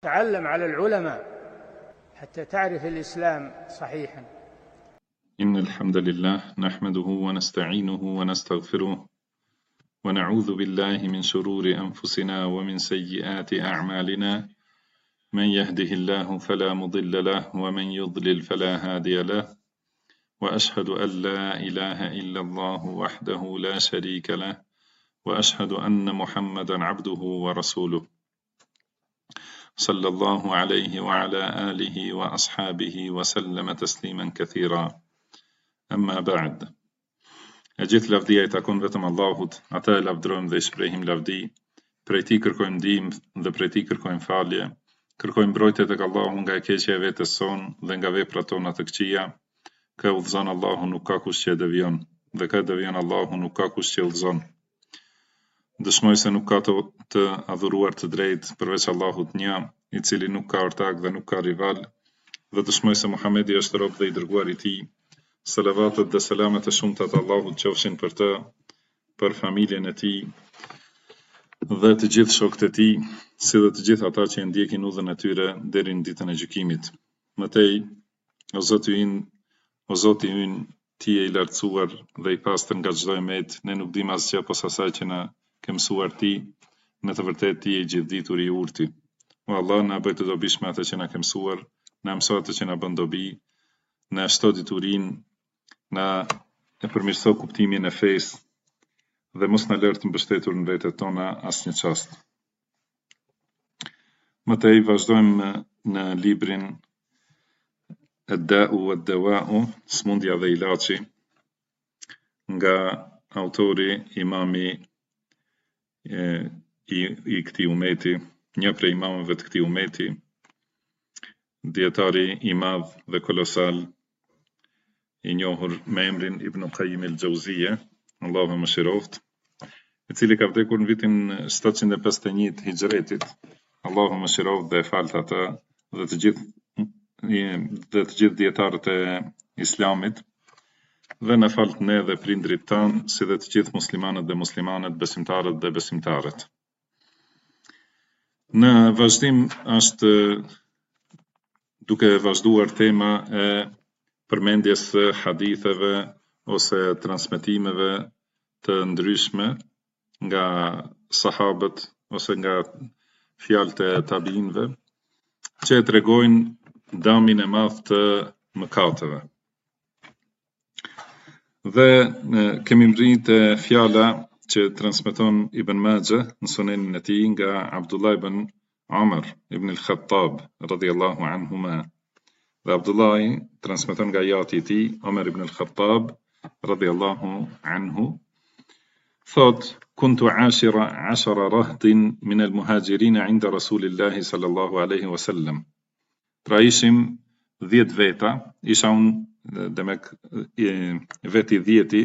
تعلم على العلماء حتى تعرف الإسلام صحيحا. إن الحمد لله نحمده ونستعينه ونستغفره ونعوذ بالله من شرور أنفسنا ومن سيئات أعمالنا. من يهده الله فلا مضل له ومن يضلل فلا هادي له، وأشهد أن لا إله إلا الله وحده لا شريك له، وأشهد أن محمدا عبده ورسوله صلى الله عليه وعلى آله وأصحابه وسلم تسليما كثيرا. أما بعد، أجيت lavdi e takon vetëm Allahut, ata e lavdrojmë dhe i shprehim lavdi, prej tij kërkojmë ndihmë dhe prej tij kërkojmë falje, kërkojmë mbrojtje tek Allahu nga e keqja e vetes son dhe nga veprat tona të këqija. Kë udhëzon Allahu nuk ka kush që e devion, dhe kë devion Allahu nuk ka kush që udhëzon. Dëshmoj se nuk ka të adhuruar të drejtë përveç Allahut një, i cili nuk ka ortak dhe nuk ka rival, dhe dëshmoj se Muhamedi është rob dhe i dërguar i tij. Salavatet dhe selamet e shumta të Allahut qofshin për të, për familjen e tij dhe të gjithë shokët e tij, si dhe të gjithë ata që e ndjekin udhën e tyre deri në ditën e gjykimit. Mëtej, o Zoti ynë, ti je i lartësuar dhe i pastër nga çdo emet, ne nuk dim asgjë posa asaj që na ke mësuar ti, në të vërtetë ti je i gjithditur i urti. O Allah, na bëj të dobishme atë që na ke mësuar, na mëso atë që na bën dobi, na shto diturinë, na e përmirëso kuptimin e fesë dhe mos na lër të mbështetur në vetët tona asnjë çast. Mëtej vazhdojmë në librin Ad-Da'u wad-Dawa'u, smundja dhe ilaçi, nga autori imami i këtij umeti, një prej imamëve të këtij umeti, dietari i madh dhe kolosal, i njohur me emrin Ibn Qayyim al-Jauziyje, Allahu mëshiroft, i cili ka vdekur në vitin 751 të Hijretit. Allahu mëshiroft dhe e falt atë dhe të gjithë dietarët e Islamit, dhe në falt ne dhe prindrit tanë, si dhe të gjithë muslimanët dhe muslimanet, besimtarët dhe besimtarët. Në vazhdim është duke vazhduar tema e përmendjes së haditheve ose transmetimeve të ndryshme nga sahabët ose nga fjalët e tabiinëve, që e tregojnë damin e madh të mëkateve. Dhe kemi mbërrit fjala që transmeton Ibn Majah në sunenin e tij nga Abdullah ibn Umar ibn al-Khattab radhiyallahu anhuma. Dhe Abdullah transmeton nga jati i tij Umar ibn al-Khattab radhiyallahu anhu, thot: "Kuntu 10 rahdin min al-muhajirin 'inda Rasulillahi sallallahu alaihi wasallam." Pra ishim 10 veta, isha unë demek veti 10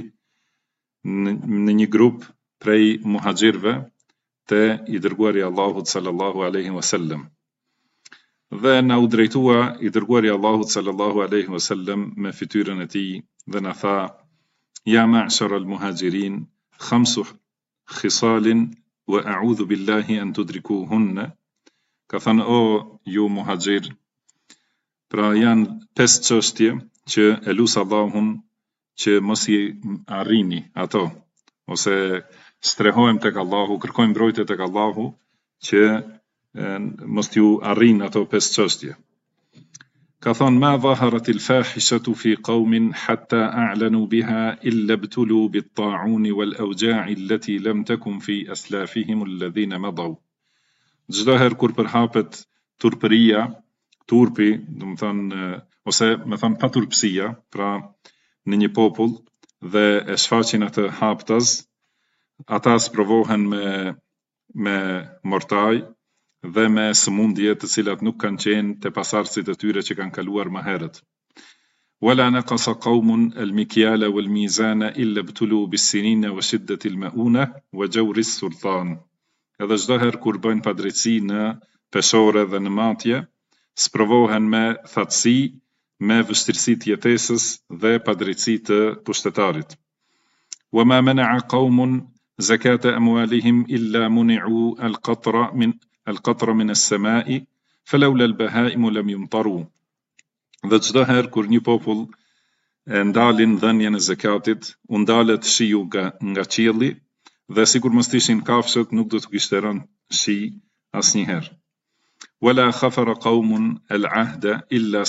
në një grup prej muhaxhirëve të i dërguari Allahut sallallahu alaihi wasallam. Dhe na u drejtua i dërguari Allahut sallallahu alaihi wasallam me fytyrën e tij dhe na tha: "Ya ma'shara al-muhajirin, 5 khisalin wa a'udhu billahi an tudrikuhunna." Ka thënë: "O ju muhaxhir, pra janë 5 çështje që e lut Allahun që mos i arrini ato, ose strehohem tek Allahu, kërkojmë mbrojtje tek Allahu që mos t'ju arrin ato 5 çështje." Ka thonë: "Ma dhaharat al-fahishatu fi qaumin hatta a'lanu biha illa ibtulu bit-ta'un wal-awja'i allati lam takun fi aslafihim alladhina madaw." Çdo herë kur përhapet turpëria, turpi, do të thonë, ose me thënë paturpësia, pra në një popull dhe e shfaqin atë haptaz, ata sprovohen me mortaj dhe me sëmundje të cilat nuk kanë qenë te pasardhësit e tyre që kanë kaluar më herët. "Wala naqasa qaumun al-mikyala wal-mizana illa ibtulu bis-sinina wa shiddati al-ma'una wa jawri as-sultan." Edhe çdo herë kur bëjnë padrejtësi në peshore dhe në matje, sprovohen me thatësi, me vështirësi të jetesës dhe padrejtësi të pushtetarit. "Wama mana'a qaumun zakata amwalihim illa muni'u al-qatra min as-sama'i فلولا البهائم لم يمطروا. Dhe çdo herë kur një popull ndalin dhënien e zakatit, u ndalet shiu nga qielli, dhe sikur mos ishin kafshët, nuk do të kishte rënë shi asnjëherë. ولا خفر قوم العهد إلا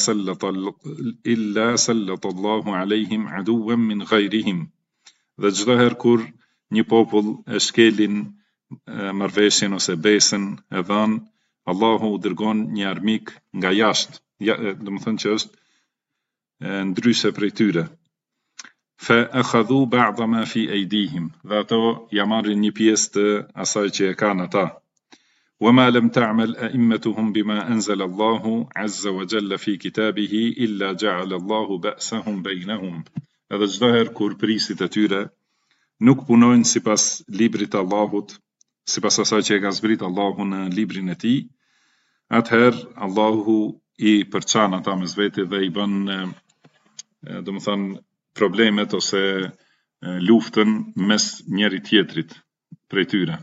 سلط الله عليهم عدوا من غيرهم. Dhe çdo herë kur një popull e shkelin marrëveshjen ose besën e dhënë, Allahu dërgon një armik nga jashtë, domethënë që është ndryshe prej tyre. Fa akhadhu ba'da ma fi aydihim, dhe ato ja marrin një pjesë të asaj që e kanë ata. وما لم تعمل أئمتهم بما أنزل الله عز وجل في كتابه إلا جعل الله بأسهم بينهم. Edhe çdo herë kur prisit e tyre nuk punojnë sipas librit të Allahut, sipas asaj që e ka zbrit Allahu në librin e tij, atëherë Allahu i përçan ata mes vete dhe i bën domethënë problemet ose luftën mes njëri tjetrit prej tyre.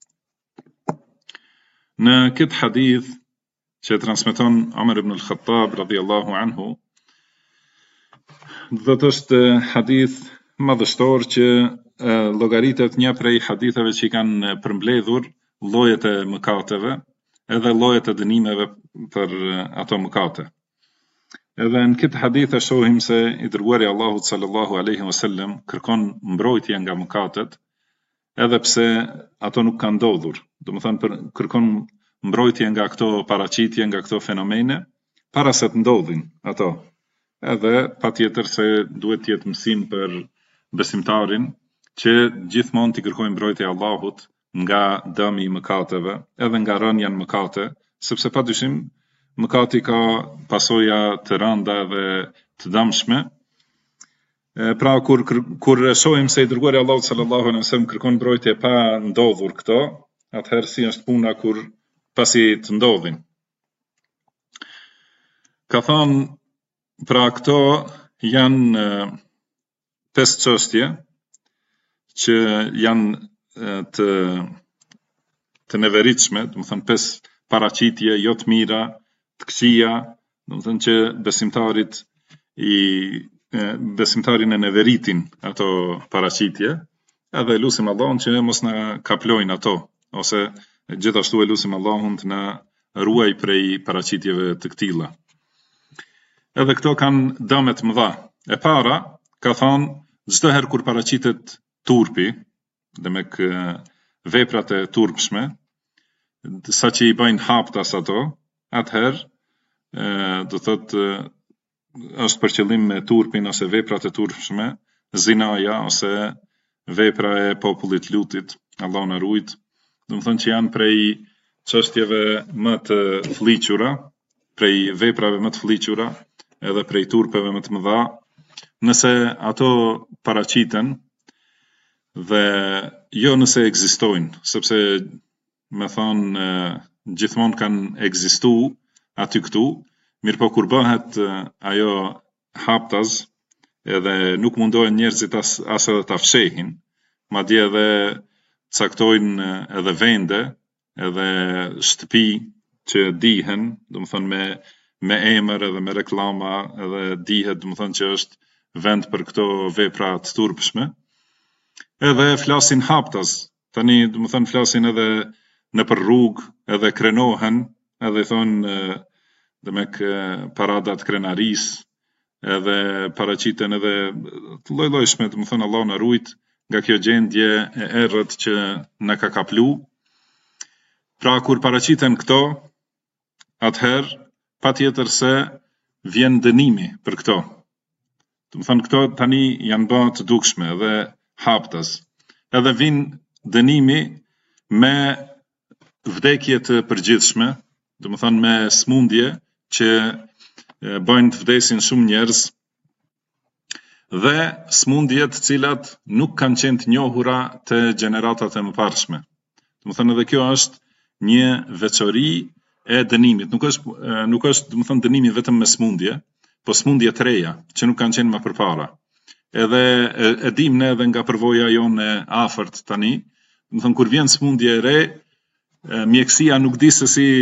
Në këtë hadith që transmeton Omer ibn al-Khattab radhiyallahu anhu, do të është hadith madhështor që llogaritet një prej haditheve që i kanë përmbledhur llojet e mëkateve edhe llojet e dënimeve për ato mëkate. Edhe në këtë hadith e shohim se i dërguari Allahut sallallahu alaihi wasallam kërkon mbrojtje nga mëkatet, edhe pse ato nuk kanë ndodhur. Domethënë kërkon mbrojtje nga këto paraqitje, nga këto fenomene, para se të ndodhin ato. Edhe patjetër se duhet të jetë mësim për besimtarin që gjithmonë t'i kërkojë mbrojtje Allahut nga dëmi i mëkateve, edhe nga rënja në mëkate, sepse padyshim mëkati ka pasoja të rënda dhe të dëmshme. Pra kur shohim se i dërguari Allahut sallallahu alaihi wasallam kërkon mbrojtje pa ndodhur këto, atëherë si është puna kur pasi të ndodhin. Ka thonë, pra këto janë 5 çështje që janë të neveritshme, domethënë 5 paraqitje jo të mira, të këqija, domethënë që besimtarin e neveritin ato paraqitje, edhe lutim Allahun që mos na kaplojnë ato, ose gjithashtu e lutim Allahun të na ruaj prej paraqitjeve të këtilla. Edhe këto kanë dëme të mëdha. E para, ka thonë, çdo herë kur paraqitet turpi, demek veprat e turpshme, sa që i bëjnë haptas ato, atëherë do thotë është për qëllim me turpin ose veprat e turpshme, zinaja ose vepra e popullit Lutit, Allah na ruajt, domethënë që janë prej çështjeve më të fllihura, prej veprave më të fllihura, edhe prej turpeve më të mëdha, nëse ato paraqiten dhe jo nëse ekzistojnë, sepse me thonë gjithmonë kanë ekzistu aty këtu, mirë po kur bëhet ajo haptas, edhe nuk mundohen njerëzit as edhe ta fshehin, madje edhe caktojnë edhe vende, edhe shtëpi që dihen, domethënë me emër edhe me reklama, edhe dihet domethënë që është vend për këto vepra të turpshme. Edhe flasin haptas. Tani domethënë flasin edhe nëpër rrugë, edhe krenohen, edhe thonë demek paradat krenarisë, edhe paraqiten edhe të lloj-llojshme, domethënë Allah na ruajt nga kjo gjendje e errët që na ka kaplu. Pra kur paraqiten këto, atëherë patjetër se vjen dënimi për këto. Domethënë këto tani janë bërë të dukshme dhe haptas. Edhe vin dënimi me vdekje të përgjithshme, domethënë me smundje që bëjnë të vdesin shumë njerëz, dhe smundje të cilat nuk kanë qenë të njohura të gjeneratat e mëparshme. Domethënë edhe kjo është një veçori e dënimit. Nuk është domethënë dënimi vetëm me smundje, po smundje të reja që nuk kanë qenë më përpara. Edhe e dim ne edhe nga përvoja jonë e afërt tani, domethënë kur vjen smundje e re, mjekësia nuk di se si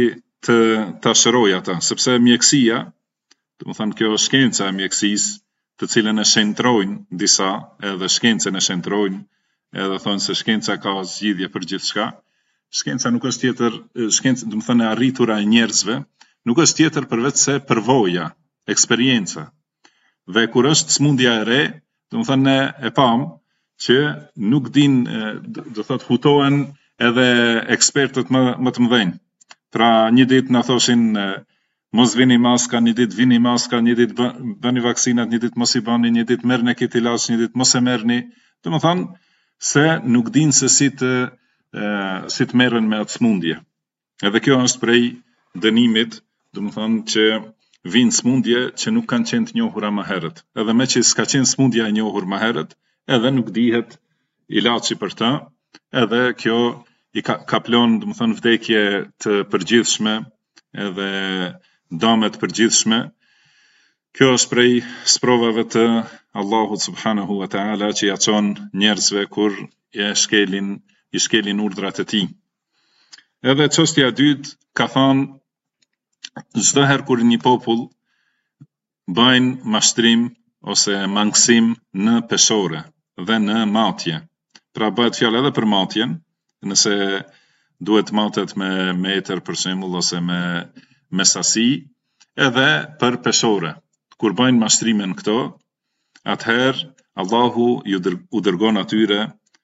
të shëroj ata, sepse mjekësia, domethënë kjo shkenca e mjekësisë, të cilën e shentrojnë disa, edhe shkencën e shentrojnë, edhe thonë se shkenca ka zgjidhje për gjithçka. Shkenca nuk është tjetër, shkenca, domethënë e arritura e njerëzve, nuk është tjetër përveç se përvoja, eksperienca. Dhe kur është smundja e re, domethënë e pam që nuk din, do thot hutohen edhe ekspertët më të mëdhenj. Pra një ditë na thoshin mos vini maska, një ditë vini maska, një ditë bëni vaksinat, një ditë mos i bani, një ditë merrni këtë ilaç, një ditë mos e merrni. Domethënë se nuk din se si të merren me atë smundje. Edhe kjo është prej dënimit, domethënë që vinë smundje që nuk kanë qenë të njohura më herët. Edhe me që s'ka qenë smundja e njohur më herët, edhe nuk dihet ilaçi për ta, edhe kjo i kaplon, domethënë vdekje të përgjithshme, edhe dame të përgjithshme. Kjo është prej sprovave të Allahut subhanahu wa taala që ja çon njerëzve kur i shkelin urdhrat e tij. Edhe çështja e dytë ka thënë çdo herë kur një popull bëjnë mashtrim ose mangësim në peshore dhe në matje. Pra bëhet fjalë edhe për matjen, nëse duhet matet me metër për shembull ose me sasi, edhe për peshore. Kur bëjnë mashtrimin këto, atëherë Allahu u dërgon atyre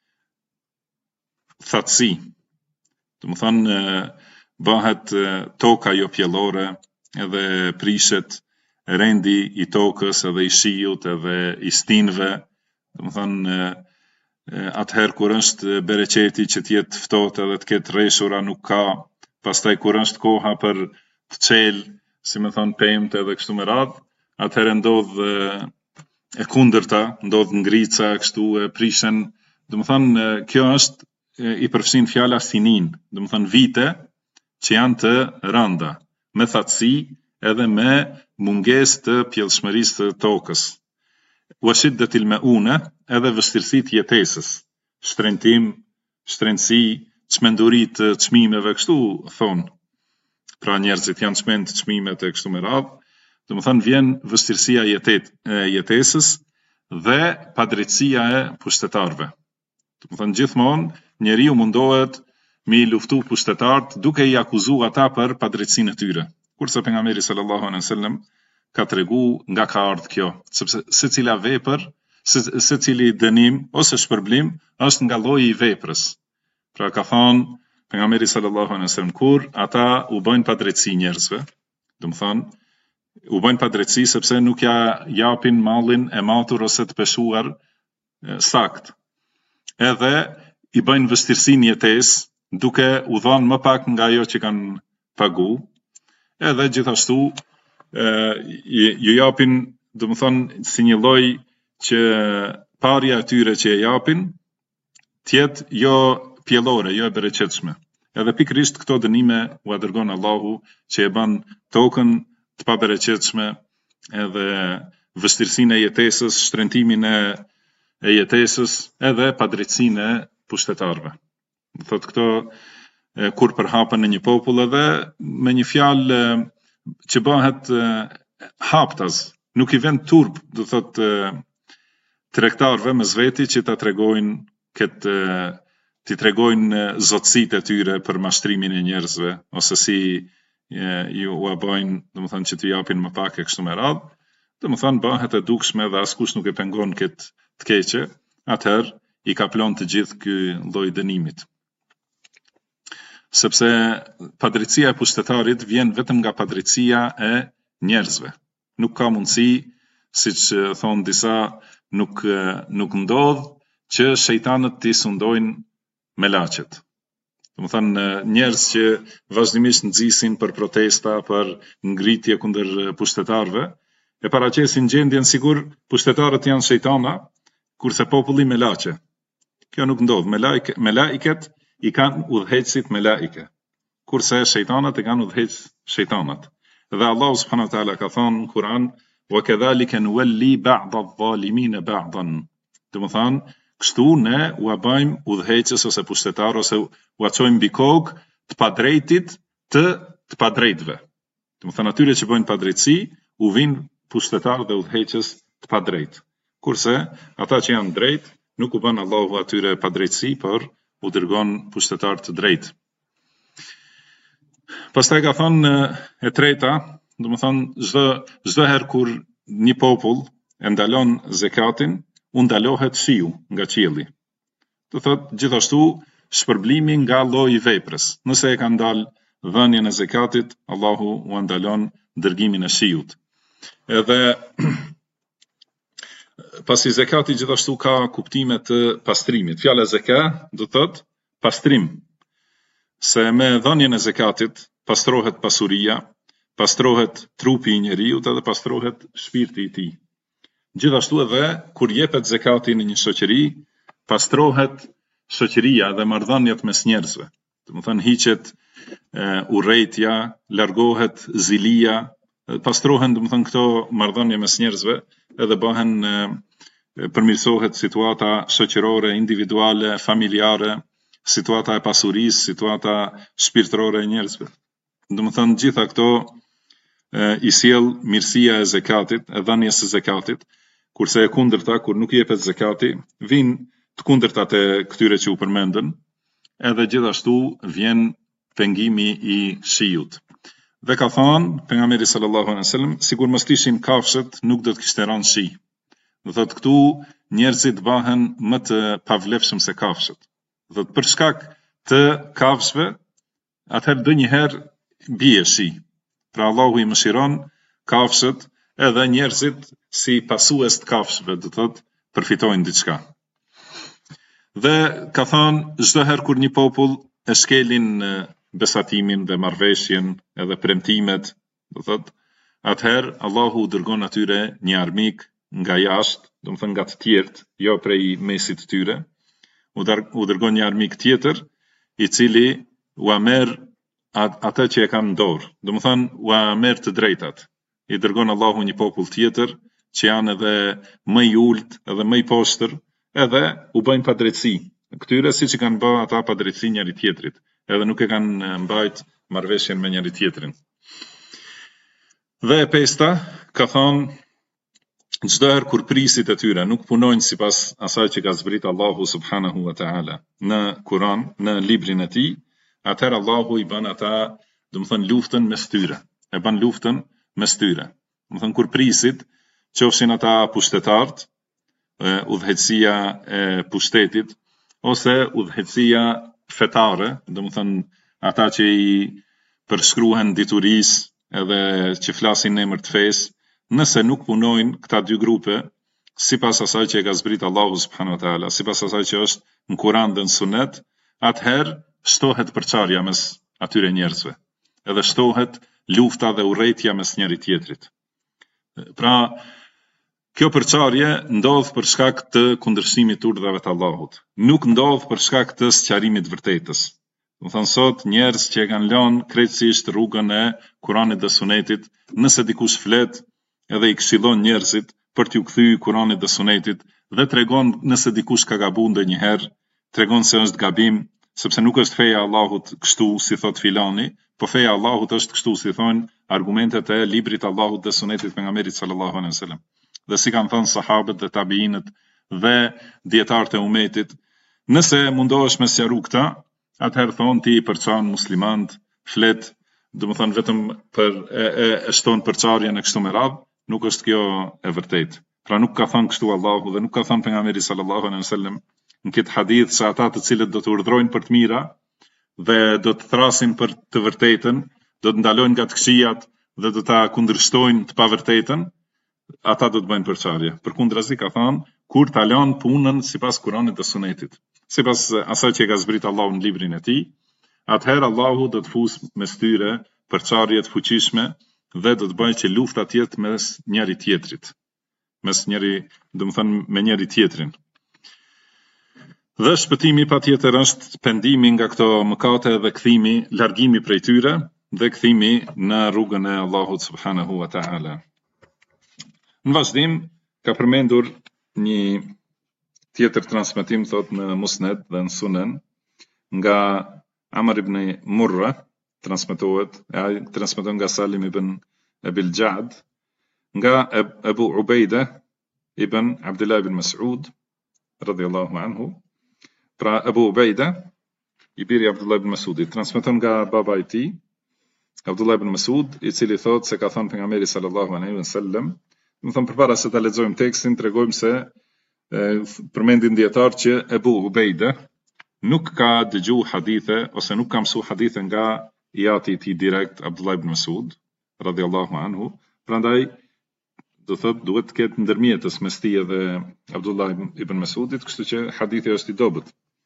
thatësi. Domethënë bëhet toka jo pjellore, edhe prishet rendi i tokës, edhe i shiut, edhe i stinëve. Domethënë atëherë kur është bereqeti që t'jetë ftohtë edhe të ketë rreshura nuk ka, pastaj kur është koha për të çelë, si më thon pemt edhe kështu me radhë, atëherë ndodh e kundërta, ndodh ngrica kështu e prishen. Domethënë kjo është i përfshin fjala sinin, domethënë vite që janë të rënda, me thatësi edhe me mungesë të pjellshmërisë të tokës. Wa shiddatil mauna, edhe vështirësitë jetesës, shtrentim, shtrenësi, çmenduri të çmimeve kështu thon. Pra njerëzit janë çmend të çmimet e kështu me radhë. Domethënë vjen vështirësia e jetesës dhe padrejtësia e pushtetarëve. Domethënë gjithmonë njeriu mundohet me i luftu pushtetarët duke i akuzuar ata për padrejtësinë e tyre. Kurse pejgamberi sallallahu alaihi wasallam ka tregu nga ka ardhur kjo, sepse secila vepër, secili dënim ose shpërblim është nga lloji i veprës. Pra ka thënë pejgamberi sallallahu alaihi wasallam kur ata u bëjnë padrejtësi njerëzve, domethënë u bëjnë padrejtësi sepse nuk ja japin mallin e matur ose të peshuar sakt. Edhe i bëjnë vështirësi në jetesë duke u dhënë më pak nga ajo që kanë pagu, edhe gjithashtu ju japin, domethënë si një lloj që parja e tyre që e japin tjetë jo pjellore, jo e bereqetshme. Edhe pikërisht këto dënime u dërgon Allahu që e bën tokën të pabereqetshme, edhe vështirësinë e jetesës, shtrentimin e jetesës, edhe padrejtësinë e pushtetarëve. Thotë këto kur përhapen në një popull edhe me një fjalë që bëhet haptas, nuk i vend turp, do thotë tregtarëve me zveti që ta tregojnë këtë, t'i tregojnë zotësitë e tyre për mashtrimin e njerëzve, ose si ju ua bëjnë, domethënë që t'ju japin më pak e kështu me radhë, domethënë bëhet e dukshme dhe askush nuk e pengon këtë të keqe, atëherë i kaplon të gjithë ky lloj dënimit. Sepse padrejtësia e pushtetarit vjen vetëm nga padrejtësia e njerëzve. Nuk ka mundësi, siç thon disa, nuk ndodh që shejtanët t'i sundojnë me laçet. Domethënë njerëz që vazhdimisht nxisin për protesta, për ngritje kundër pushtetarëve, e paraqesin gjendjen sikur pushtetarët janë shejtana, kurse populli me laçe. Kjo nuk ndodh. Melaiket i kanë udhëheqësit me laike, kurse shejtanat e kanë udhëheqës shejtanat. Dhe Allahu subhanahu wa taala ka thënë në Kur'an: "Wa kadhalika nuwalli ba'd adh-dhalimin ba'dan." Domethënë, kështu ne u bëjmë udhëheqës ose pushtetar ose u çojmë mbi kokë të padrejtit të të padrejtëve. Do të thënë atyre që bëjnë padrejtësi, u vinë pushtetar dhe udhëheqës të padrejtë. Kurse ata që janë drejt, nuk u bën Allahu atyre padrejtësi, por u dërgon pushtetar të drejtë. Pastaj ka thënë e treta, do të thënë çdo herë kur një popull e ndalon zekatin, u ndalohet shiu nga qielli. Do thotë gjithashtu shpërblimi nga lloji i veprës. Nëse e ka ndal dhënien e zekatit, Allahu u ndalon dërgimin e shiut. Edhe pasi zekati gjithashtu ka kuptime të pastrimit. Fjala zeka do thotë pastrim. Se me dhënien e zekatit pastrohet pasuria, pastrohet trupi i njeriut edhe pastrohet shpirti i tij. Gjithashtu edhe kur jepet zekati në një shoqëri, pastrohet shoqëria dhe marrëdhëniet mes njerëzve. Do të thënë hiqet urrejtja, largohet zilia, pastrohen do të thënë këto marrëdhënie mes njerëzve, edhe bëhen përmirësohet situata shoqërore, individuale, familjare, situata e pasurisë, situata shpirtërore e njerëzve. Do të thënë gjitha këto i sjell mirësia e zekatit, e dhënies së zekatit, kurse e kundërta kur nuk jepet zekati, vijnë të kundërtat e këtyre që u përmendën, edhe gjithashtu vjen pengimi i shiut. Dhe ka thënë pejgamberi sallallahu alaihi wasallam, sikur mos ishin kafshët, nuk do të kishte rënë shi. Do thotë këtu njerëzit bëhen më të pavlefshëm se kafshët. Do thotë për shkak të kafshëve, atëherë ndonjëherë bie shi. Pra Allahu i mëshiron kafshët edhe njerëzit si pasues të kafshëve, do thotë përfitojnë diçka. Dhe ka thënë çdo herë kur një popull e shkelin besatimin dhe marrëveshjen edhe premtimet, do thotë atëherë Allahu dërgon atyre një armik nga jashtë, do të thënë nga të tjerët, jo prej mesit të tyre, u dërgon një armik tjetër, i cili u merr atë që e kanë në dorë, do të thënë u merr të drejtat. I dërgon Allahu një popull tjetër që janë edhe më i ulët, edhe më i poshtër, edhe u bëjnë padrejtësi. Këtyre siç i kanë bërë ata padrejtësi njëri tjetrit, edhe nuk e kanë mbajt marrëveshjen me njëri tjetrin. Dhe e pesta ka thonë çdo herë kur prisit e tyre nuk punojnë sipas asaj që ka zbrit Allahu subhanahu wa taala në Kur'an, në librin e tij, atëherë Allahu i bën ata, do të thënë luftën mes tyre. E bën luftën mes tyre. Do të thënë kur prisit, qofshin ata pushtetarët, udhëheqësia e pushtetit, ose udhëheqësia fetare, do të thënë ata që i përshkruhen diturisë edhe që flasin në emër të fesë, nëse nuk punojnë këta dy grupe sipas asaj që e ka zbrit Allahu subhanahu wa taala, sipas asaj që është në Kur'an dhe në Sunet, atëherë shtohet përçarja mes atyre njerëzve. Edhe shtohet lufta dhe urrejtja mes njëri tjetrit. Pra, kjo përçarje ndodh për shkak të kundërshtimit të urdhave të Allahut. Nuk ndodh për shkak të sqarimit të vërtetës. Do të thënë sot njerëz që e kanë lënë krejtësisht rrugën e Kuranit dhe Sunetit, nëse dikush flet edhe i këshillon njerëzit për t'u kthyer Kuranit dhe Sunetit dhe tregon nëse dikush ka gabuar ndonjëherë, tregon se është gabim, sepse nuk është feja e Allahut kështu si thot filani, po feja e Allahut është kështu si thonë argumentet e librit të Allahut dhe Sunetit të pejgamberit sallallahu alaihi wasallam. Dhe si kanë thënë sahabët dhe tabiinët dhe dietarët e umetit, nëse mundohesh me sqaru këta, atëherë thonë ti përçan muslimant, flet, do të thonë vetëm për e shton përçarjen e kështu me radhë, nuk është kjo e vërtetë. Pra nuk ka thënë kështu Allahu dhe nuk ka thënë pejgamberi sallallahu alaihi wasallam në këtë hadith se ata të cilët do të urdhrojnë për të mira dhe do të thrasin për të vërtetën, do të ndalojnë nga të këqijat dhe do ta kundërshtojnë të pavërtetën, ata do të bëjnë përçarje. Përkundrazi ka thënë kur ta lën punën sipas Kuranit dhe Sunetit, sipas asaj që ka zbrit Allahu në librin e tij, atëherë Allahu do të fusë mes tyre përçarje të fuqishme dhe do të bëjë që lufta të jetë mes njëri tjetrit, mes njëri, do të thënë me njëri tjetrin. Dhe shpëtimi patjetër është pendimi nga këto mëkate dhe kthimi, largimi prej tyre dhe kthimi në rrugën e Allahut subhanahu wa taala. Në vazhdim ka përmendur një tjetër transmetim thot në Musned dhe në Sunen nga Amr ibn Murra transmetohet, ai transmeton nga Salim ibn Abil Ja'd, nga Abu Ubaida ibn Abdullah ibn Mas'ud radhiyallahu anhu. Pra Abu Ubaida i biri Abdullah ibn Mas'udit, transmeton nga baba i tij Abdullah ibn Mas'ud, i cili thot se ka thënë pejgamberi sallallahu alaihi wasallam. Do të them përpara se ta lexojmë tekstin, tregojmë se përmendin dietar që Abu Ubaida nuk ka dëgju hadithe ose nuk ka mësu hadithe nga i ati i tij direkt Abdullah ibn Mas'ud radhiyallahu anhu. Prandaj do thot duhet të ketë ndërmjetës mes tij dhe Abdullah ibn Mas'udit, kështu që hadithi është i dobët.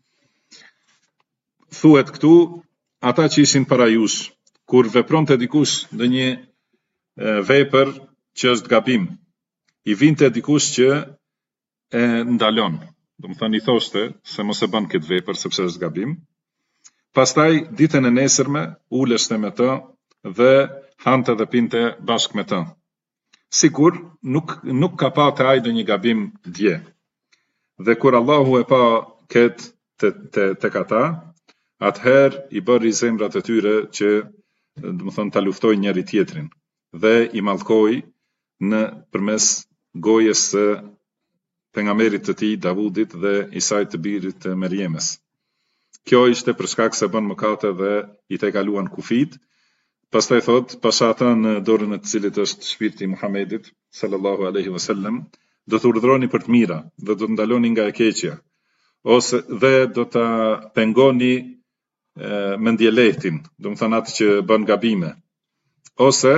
Thuhet këtu ata që ishin para jush, kur vepronte dikush ndonjë vepër që është gabim, i vinte dikush që e ndalon, do të thënë i thoshte se mos e bën këtë vepër sepse është gabim. Pastaj ditën e nesërme uleshte me të dhe hante dhe pinte bashkë me të. Sikur nuk ka pa të ai ndonjë gabim dje. Dhe kur Allahu e pa këtë tek ata, atëherë i bëri zemrat e tyre që do të thënë ta luftojnë njëri tjetrin dhe i mallkoi në përmes gojës së pejgamberit të tij Davudit dhe Isait të birit të Merjemes. Kjo ishte për shkak se bën mëkate dhe i tejkaluan kufit. Pastaj thot, pasha ata në dorën e të cilit është shpirti i Muhamedit sallallahu alaihi wasallam, do të urdhroni për të mira dhe do të ndaloni nga e keqja, ose dhe do ta pengoni mendjelehtin, do të thënë atë që bën gabime, ose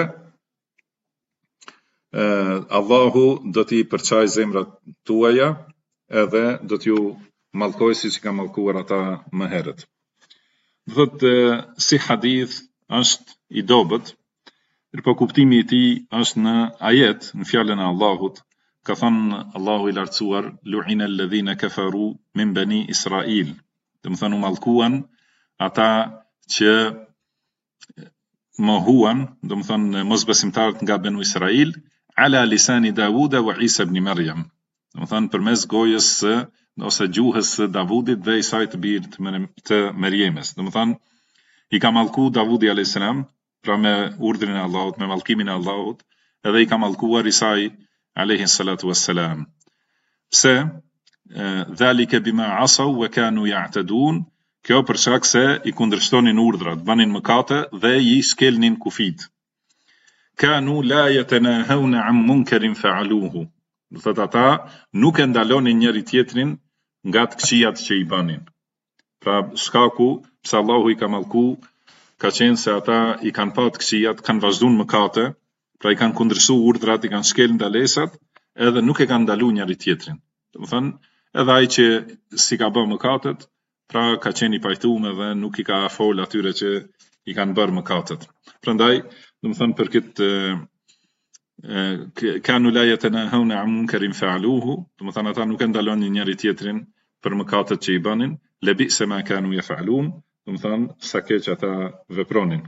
Allahu do t'i përçaj zemrat tuaja edhe do t'ju mallkoj siç i ka mallkuar ata më herët. Do thotë si hadith është i dobët, por kuptimi i tij është në ajet, në fjalën e Allahut, ka thënë Allahu i lartësuar, lu'ina alladhina kafaru min bani Israil. Do të thënë u mallkuan ata që mohuan, do të thënë mosbesimtarët nga Banu Israil, ala lisani Davuda wa Isa ibn Maryam. Do të thënë përmes gojës ose gjuhës së Davudit dhe Isait të birit të Merjemes. Do të thënë i ka mallku Davudi alayhis salam, pra me urdhrin e Allahut, me mallkimin e Allahut, edhe i ka mallkuar Isai alayhi salatu wassalam. Pse? Dhalika bima asaw wa kanu ya'tadun. Kjo për shkak se i kundërshtonin urdhrat, banin mëkate dhe i shkelnin kufit. Kanu la yatanahawna an munkarin fa'aluhu. Do thotë ata nuk e ndalonin njëri tjetrin nga të këqijat që i banin. Pra shkaku pse Allahu i ka mallku ka qenë se ata i kanë pa të këqijat, kanë vazhduar mëkate, pra i kanë kundërshtuar urdhrat, i kanë shkel ndalesat, edhe nuk e kanë ndaluar njëri tjetrin. Do të thënë edhe ai që si ka bërë mëkatet, pra ka qenë i pajtuar dhe nuk i ka fol atyre që i kanë bërë mëkatet. Prandaj, do të thënë për këtë kanu la yatanahawna an munkarin fa'aluhu, do të thënë ata nuk e ndalonin njëri tjetrin për mëkatet që i banin, labisa ma kanu yaf'alun, do të thënë sa keq ata vepronin.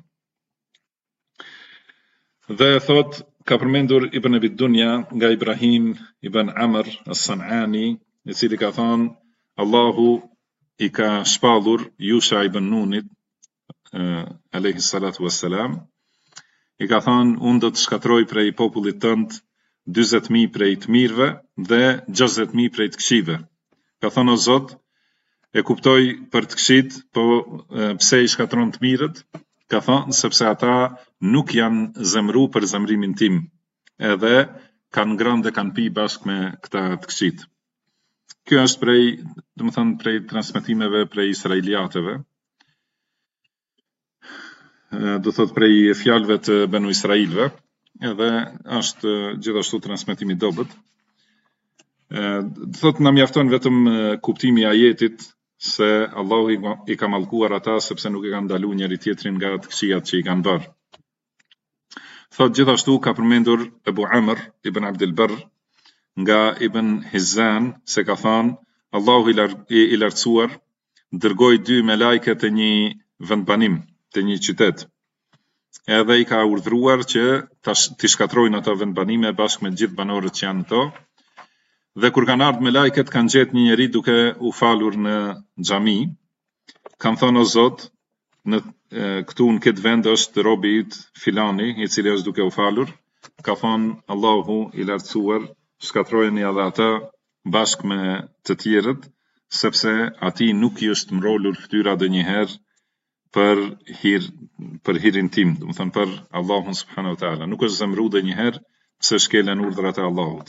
Dhe thot ka përmendur Ibn Abi Dunya nga Ibrahim ibn Amr as-San'ani, i cili ka thënë Allahu i ka shpallur Yusha ibn Nunit alayhi salatu wassalam, i ka thënë unë do të shkatroj prej popullit tënd 40.000 prej të mirëve dhe 60.000 prej të këqive. Ka thënë o Zot, e kuptoj për të këqit, po pse i shkatron të mirët? Ka thënë sepse ata nuk janë zemru për zemrimin tim, edhe kanë ngrënë dhe kanë pi bashkë me këta të këqit. Kjo është prej, do të thënë prej transmetimeve prej israeliateve. Do thot prej fjalëve të Banu Israilve, edhe është gjithashtu transmetimi i dobët. Do thot na mjafton vetëm kuptimi i ajetit se Allahu i ka mallkuar ata sepse nuk e kanë ndaluar njëri tjetrin nga të këqijat që i kanë bërë. Thot gjithashtu ka përmendur Abu Amr ibn Abdul Barr nga Ibn Hizan se ka thënë Allahu i lartësuar dërgoi 2 melajke të një vendbanim, të një qytet. Edhe i ka urdhëruar që t'i shkatrojnë ato vendbanime bashkë me gjithë banorët që janë to. Dhe kur kanë ardhur me lajket, kanë gjetë një njeri duke u falur në xhami. Kanë thënë o Zot, këtu në këtë vend është robi yt filani I cili është duke u falur, ka thonë Allahu I lartësuar, shkatrojeni edhe ata bashkë me të tjerët, sepse atij nuk I është mrolur fytyra ndonjëherë për hirin tim, do të thënë për Allahun subhanahu wa taala. Nuk është zemruar ndonjëherë pse shkelen urdhrat e Allahut.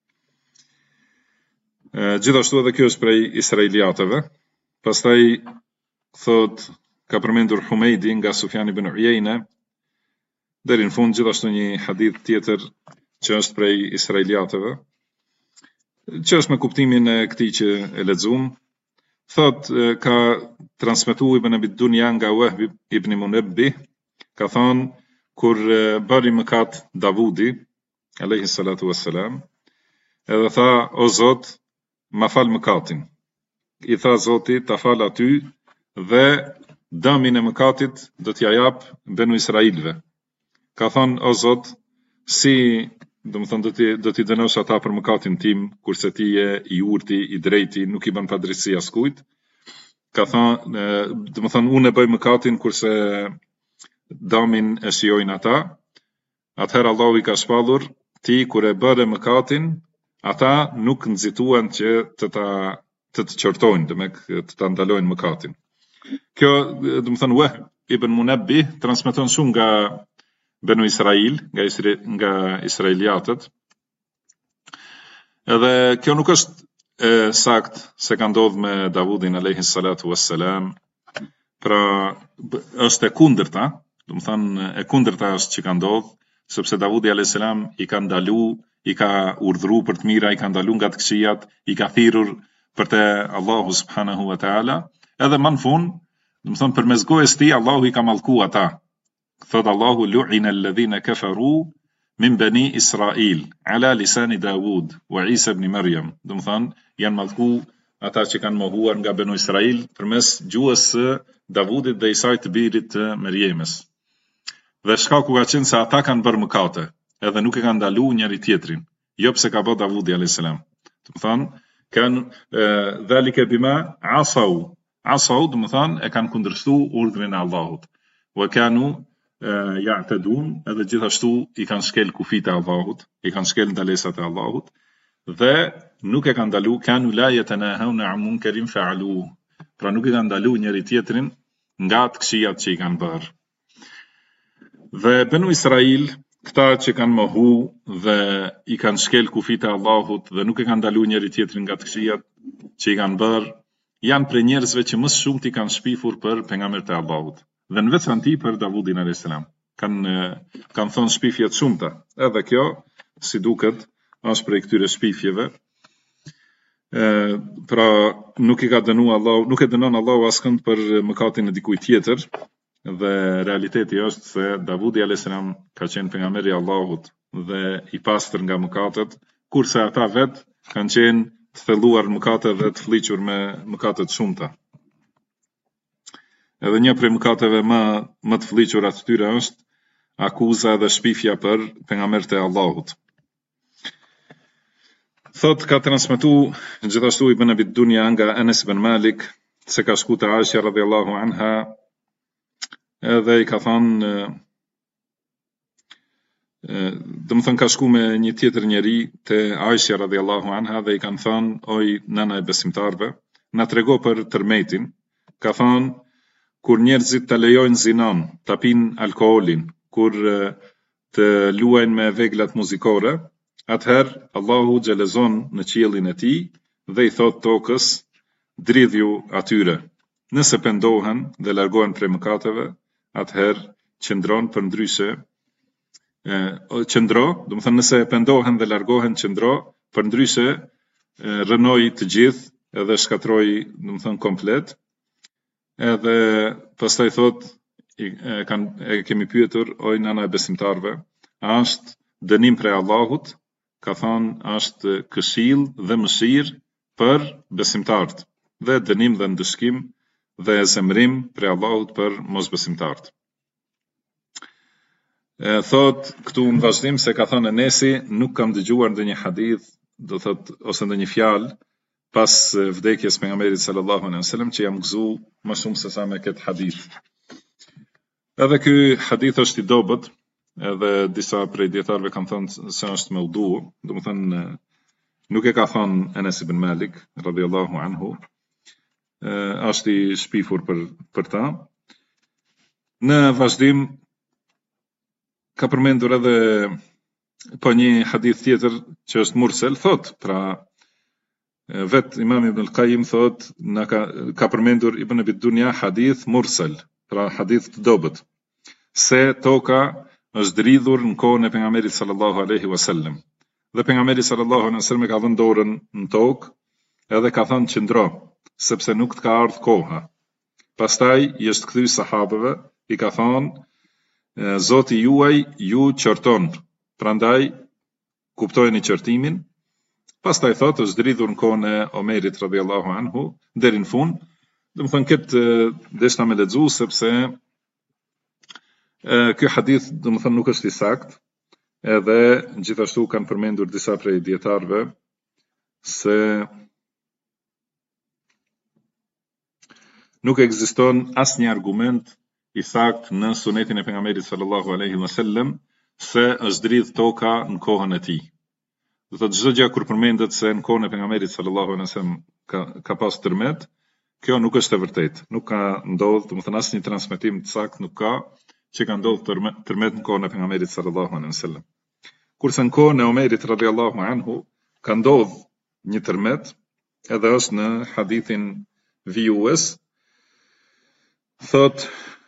Gjithashtu edhe kjo është prej israeliatëve. Pastaj thot ka përmendur Humeidi nga Sufjan ibn Uyeyne, deri në fund gjithashtu një hadith tjetër që është prej israeliatëve, që është me kuptimin e këtij që e lexuam. Thot ka transmetuar Ibn Abi Dunya nga Wahb ibn Munabbih, ka thonë kur bëri mëkat Davudi alayhi salatu wassalam, edhe tha o Zot, ma fal mëkatin. I tha Zoti, ta fal aty dhe dëmin e mëkatit do t'ja jap benu Israilve. Ka thonë o Zot, si do të thonë do t'i dënosh ata për mëkatin tim, kurse ti je I urti, I drejti, nuk I bën padrejtësi askujt. Ka thonë, do të thonë unë e bëj mëkatin kurse dëmin e shijojnë ata. Atëherë Allahu I ka shpallur, ti kur e bëre mëkatin, ata nuk nxituan që të të qortojnë, të ta ndalojnë mëkatin. Kjo, do të thonë Wahb ibn Munabbih transmeton shumë nga Benu Israil, nga israeliatët. Edhe kjo nuk është sakt se ka ndodhur me Davudin alayhi salatu wassalam. Pra është e kundërta, do të thonë e kundërta është që ka ndodhur, sepse Davudi alayhi salam I ka ndalu, I ka urdhëruar për të mira, I ka ndalu nga të këqijat, I ka thirrur për te Allahu subhanahu wa taala, edhe më në fund, do të thonë përmes gojës tij Allahu I ka mallku ata. Thot Allahu lu'ina alladhina kafaru min bani Israil ala lisani Dawud wa Isa ibn Maryam. Do të thonë janë mallku ata që kanë mohuar nga benu Israil përmes gjuhës së Davudit dhe Isait të birit të Merjemës. Dhe shkaku ka qenë se ata kanë bërë mëkate, edhe nuk e kanë ndalu njëri tjetrin, jo pse ka bërë Davudi alayhis salam. Do të thonë kanë dhalika bima asaw, do të thonë e kanë kundërshtuar urdhrin e Allahut. Wa kanu ya'tadun, edhe gjithashtu I kanë shkel kufit e Allahut, I kanë shkel ndalesat e Allahut, dhe nuk e kanë ndalu, kanu la yatanahawna 'an munkarin fa'alu. Pra nuk e kanë ndalu njëri tjetrin nga të këqijat që I kanë bërë. Dhe benu Israil, këta që kanë mohu dhe I kanë shkel kufit e Allahut dhe nuk e kanë ndalu njëri tjetrin nga të këqijat që I kanë bërë, janë prej njerëzve që më shumë t'i kanë shpifur për pejgambert e Allahut. Dhe në veçanti për Davudin alayhis salam. Kanë thonë shpifje të shumta. Edhe kjo, si duket, është prej këtyre shpifjeve. Pra nuk I ka dënu Allahu, nuk e dënon Allahu askënd për mëkatin e dikujt tjetër. Dhe realiteti është se Davudi alayhis salam ka qenë pejgamberi I Allahut dhe I pastër nga mëkatet, kurse ata vet kanë qenë të thelluar mëkate dhe të fliqur me mëkate të shumta. Edhe një prej mëkateve më të fliqura të tyre është akuza dhe shpifja për pejgambert e Allahut. Thot ka transmetuar gjithashtu Ibn Abi Dunya nga Anas ibn Malik se ka shku te Aisha radhiyallahu anha, edhe I ka thënë, do të thënë ka shku me një tjetër njeri te Aisha radhiyallahu anha dhe I kanë thënë, oj nana e besimtarve, na trego për tërmetin. Ka thënë, kur njerëzit të lejojnë zinan, të pinë alkoolin, kur të luajnë me veglat muzikore, atëherë Allahu xhelezon në qiellin e tij dhe I thot tokës, dridhju atyre. Nëse pendohen dhe largohen prej mëkateve, atëherë qëndron për ndryshe, qëndro, do të thënë nëse pendohen dhe largohen qëndro, për ndryshe rënoj të gjithë edhe shkatroj, do të thënë komplet. Edhe pastaj thot e kemi pyetur oj nana e besimtarve, a është dënim prej Allahut? Ka thënë është këshill dhe mëshirë për besimtarët, dhe dënim dhe ndëshkim dhe zemrim prej Allahut për mosbesimtarët. Thot këtu në vazhdim se ka thënë Enesi, nuk kam dëgjuar ndonjë hadith, do thot ose ndonjë fjalë pas vdekjes pejgamberit sallallahu alaihi wasallam që jam gëzu më shumë se sa me këtë hadith. Edhe ky hadith është I dobët, edhe disa prej dietarëve kanë thënë se është maudu, domethënë nuk e ka thënë Enes ibn Malik radhiyallahu anhu, është I shpifur për ta. Në vazhdim ka përmendur edhe po një hadith tjetër që është mursel, thot, pra vet Imam Ibn al-Qayyim thot, ka përmendur Ibn Abi Dunya hadith mursel, pra hadith të dobët, se toka është dridhur në kohën e pejgamberit sallallahu alaihi wasallam. Dhe pejgamberi sallallahu alaihi wasallam ka vënë dorën në tokë edhe ka thënë qëndro, sepse nuk të ka ardhur koha. Pastaj I është kthy sahabëve, I ka thënë Zoti juaj ju qorton, prandaj kuptojeni qortimin. Pastaj thotë është dridhur në kohën e Omerit radhiyallahu anhu deri në fund. Domethënë këtë deshta me lexu sepse ky hadith domethënë nuk është I saktë, edhe gjithashtu kanë përmendur disa prej dietarëve se nuk ekziston asnjë argument I saktë në sunetin e pejgamberit sallallahu alaihi wasallam se është dridh toka në kohën e tij. Do thotë çdo gjë kur përmendet se në kohën e pejgamberit sallallahu alaihi wasallam ka pas tërmet, kjo nuk është e vërtetë. Nuk ka ndodhur, domethënë asnjë transmetim të saktë nuk ka që ka ndodhur tërmet në kohën e pejgamberit sallallahu alaihi wasallam. Kurse në kohën e Omerit radhiyallahu anhu ka ndodhur një tërmet, edhe është në hadithin vijues, thot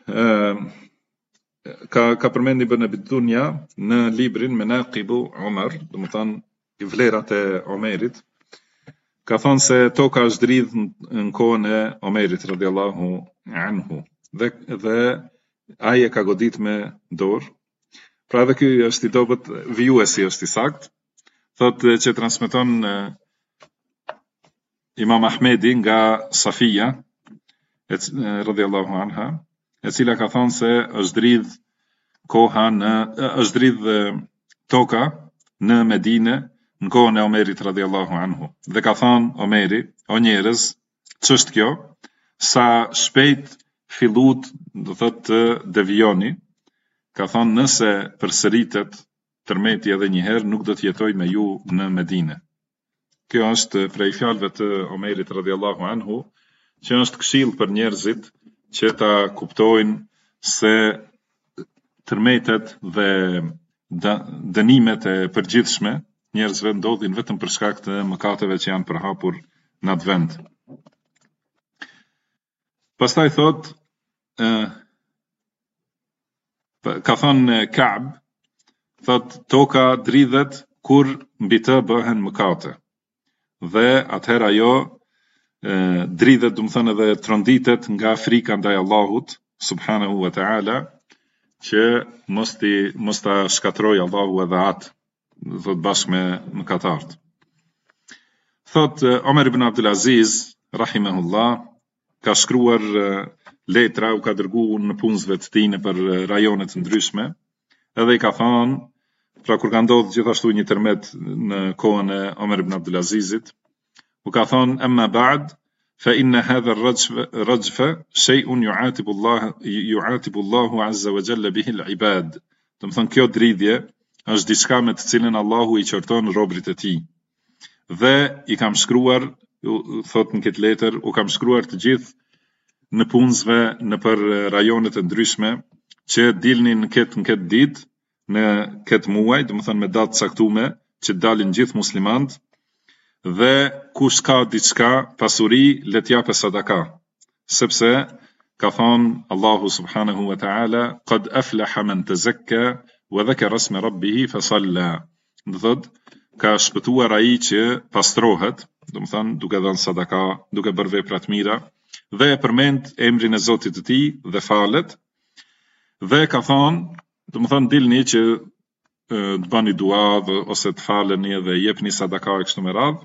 ka përmendur Ibn Abi Dunya në librin Menaqibu Umar, domethënë vlerat e Omerit, ka thënë se toka është dridh në kohën e Omerit radhiyallahu anhu dhe ai e ka godit me dorë. Pra edhe ky është I dobët, vijuesi është I saktë. Thotë që transmeton Imam Ahmedi nga Safia radhiyallahu anha, e cila ka thënë se është dridh toka në Medinë në kohën e Omerit radhiyallahu anhu. Dhe ka thënë Omeri, o njerëz, ç'është kjo? Sa shpejt fillut, do thotë të devijoni. Ka thënë nëse përsëritet tërmeti edhe një herë, nuk do të jetoj me ju në Medinë. Kjo është prej fjalëve të Omerit radhiyallahu anhu, që është këshill për njerëzit që ta kuptojnë se tërmetet dhe dënimet e përgjithshme njerëzve ndodhin vetëm për shkak të mëkateve që janë përhapur në atë vend. Pastaj thot, ka thënë Ka'b, thot toka dridhet kur mbi të bëhen mëkate. Dhe atëherë ajo dridhet, domethënë edhe tronditet nga frika ndaj Allahut subhanahu wa ta'ala, që mos ta shkatroj Allahu edhe atë, thot bashkë me mëkatarët. Thot Omer ibn Abdul Aziz rahimahullah ka shkruar letra, u ka dërguar në punësve të tij për rajone të ndryshme, edhe I ka thënë, pra kur ka ndodhur gjithashtu një tërmet në kohën e Omer ibn Abdul Azizit, u ka thënë amma ba'd fa inna hadha ar-rajfa shay'un yu'atibu Allahu azza wa jalla bihi al-ibad. Domethënë kjo dridhje është diçka me të cilën Allahu I qorton robërit e tij. Dhe I kam shkruar, thot në këtë letër, u kam shkruar të gjithë në punësve në për rajonet e ndryshme që dilnin në këtë ditë, në këtë muaj, domethënë me datë caktuar që dalin gjithë muslimanët, dhe kush ka diçka pasuri le t'japë sadaka, sepse ka thënë Allahu subhanahu wa ta'ala qad aflaha man tazakka wa dhakara isma rabbih fa salla. Do thot ka shpëtuar ai që pastrohet, domethënë duke dhënë sadaka, duke bërë vepra të mira dhe e përmend emrin e Zotit të tij dhe falet. Dhe ka thënë, domethënë dilni që të bani dua ose të faleni dhe jepni sadaka e kështu me radhë.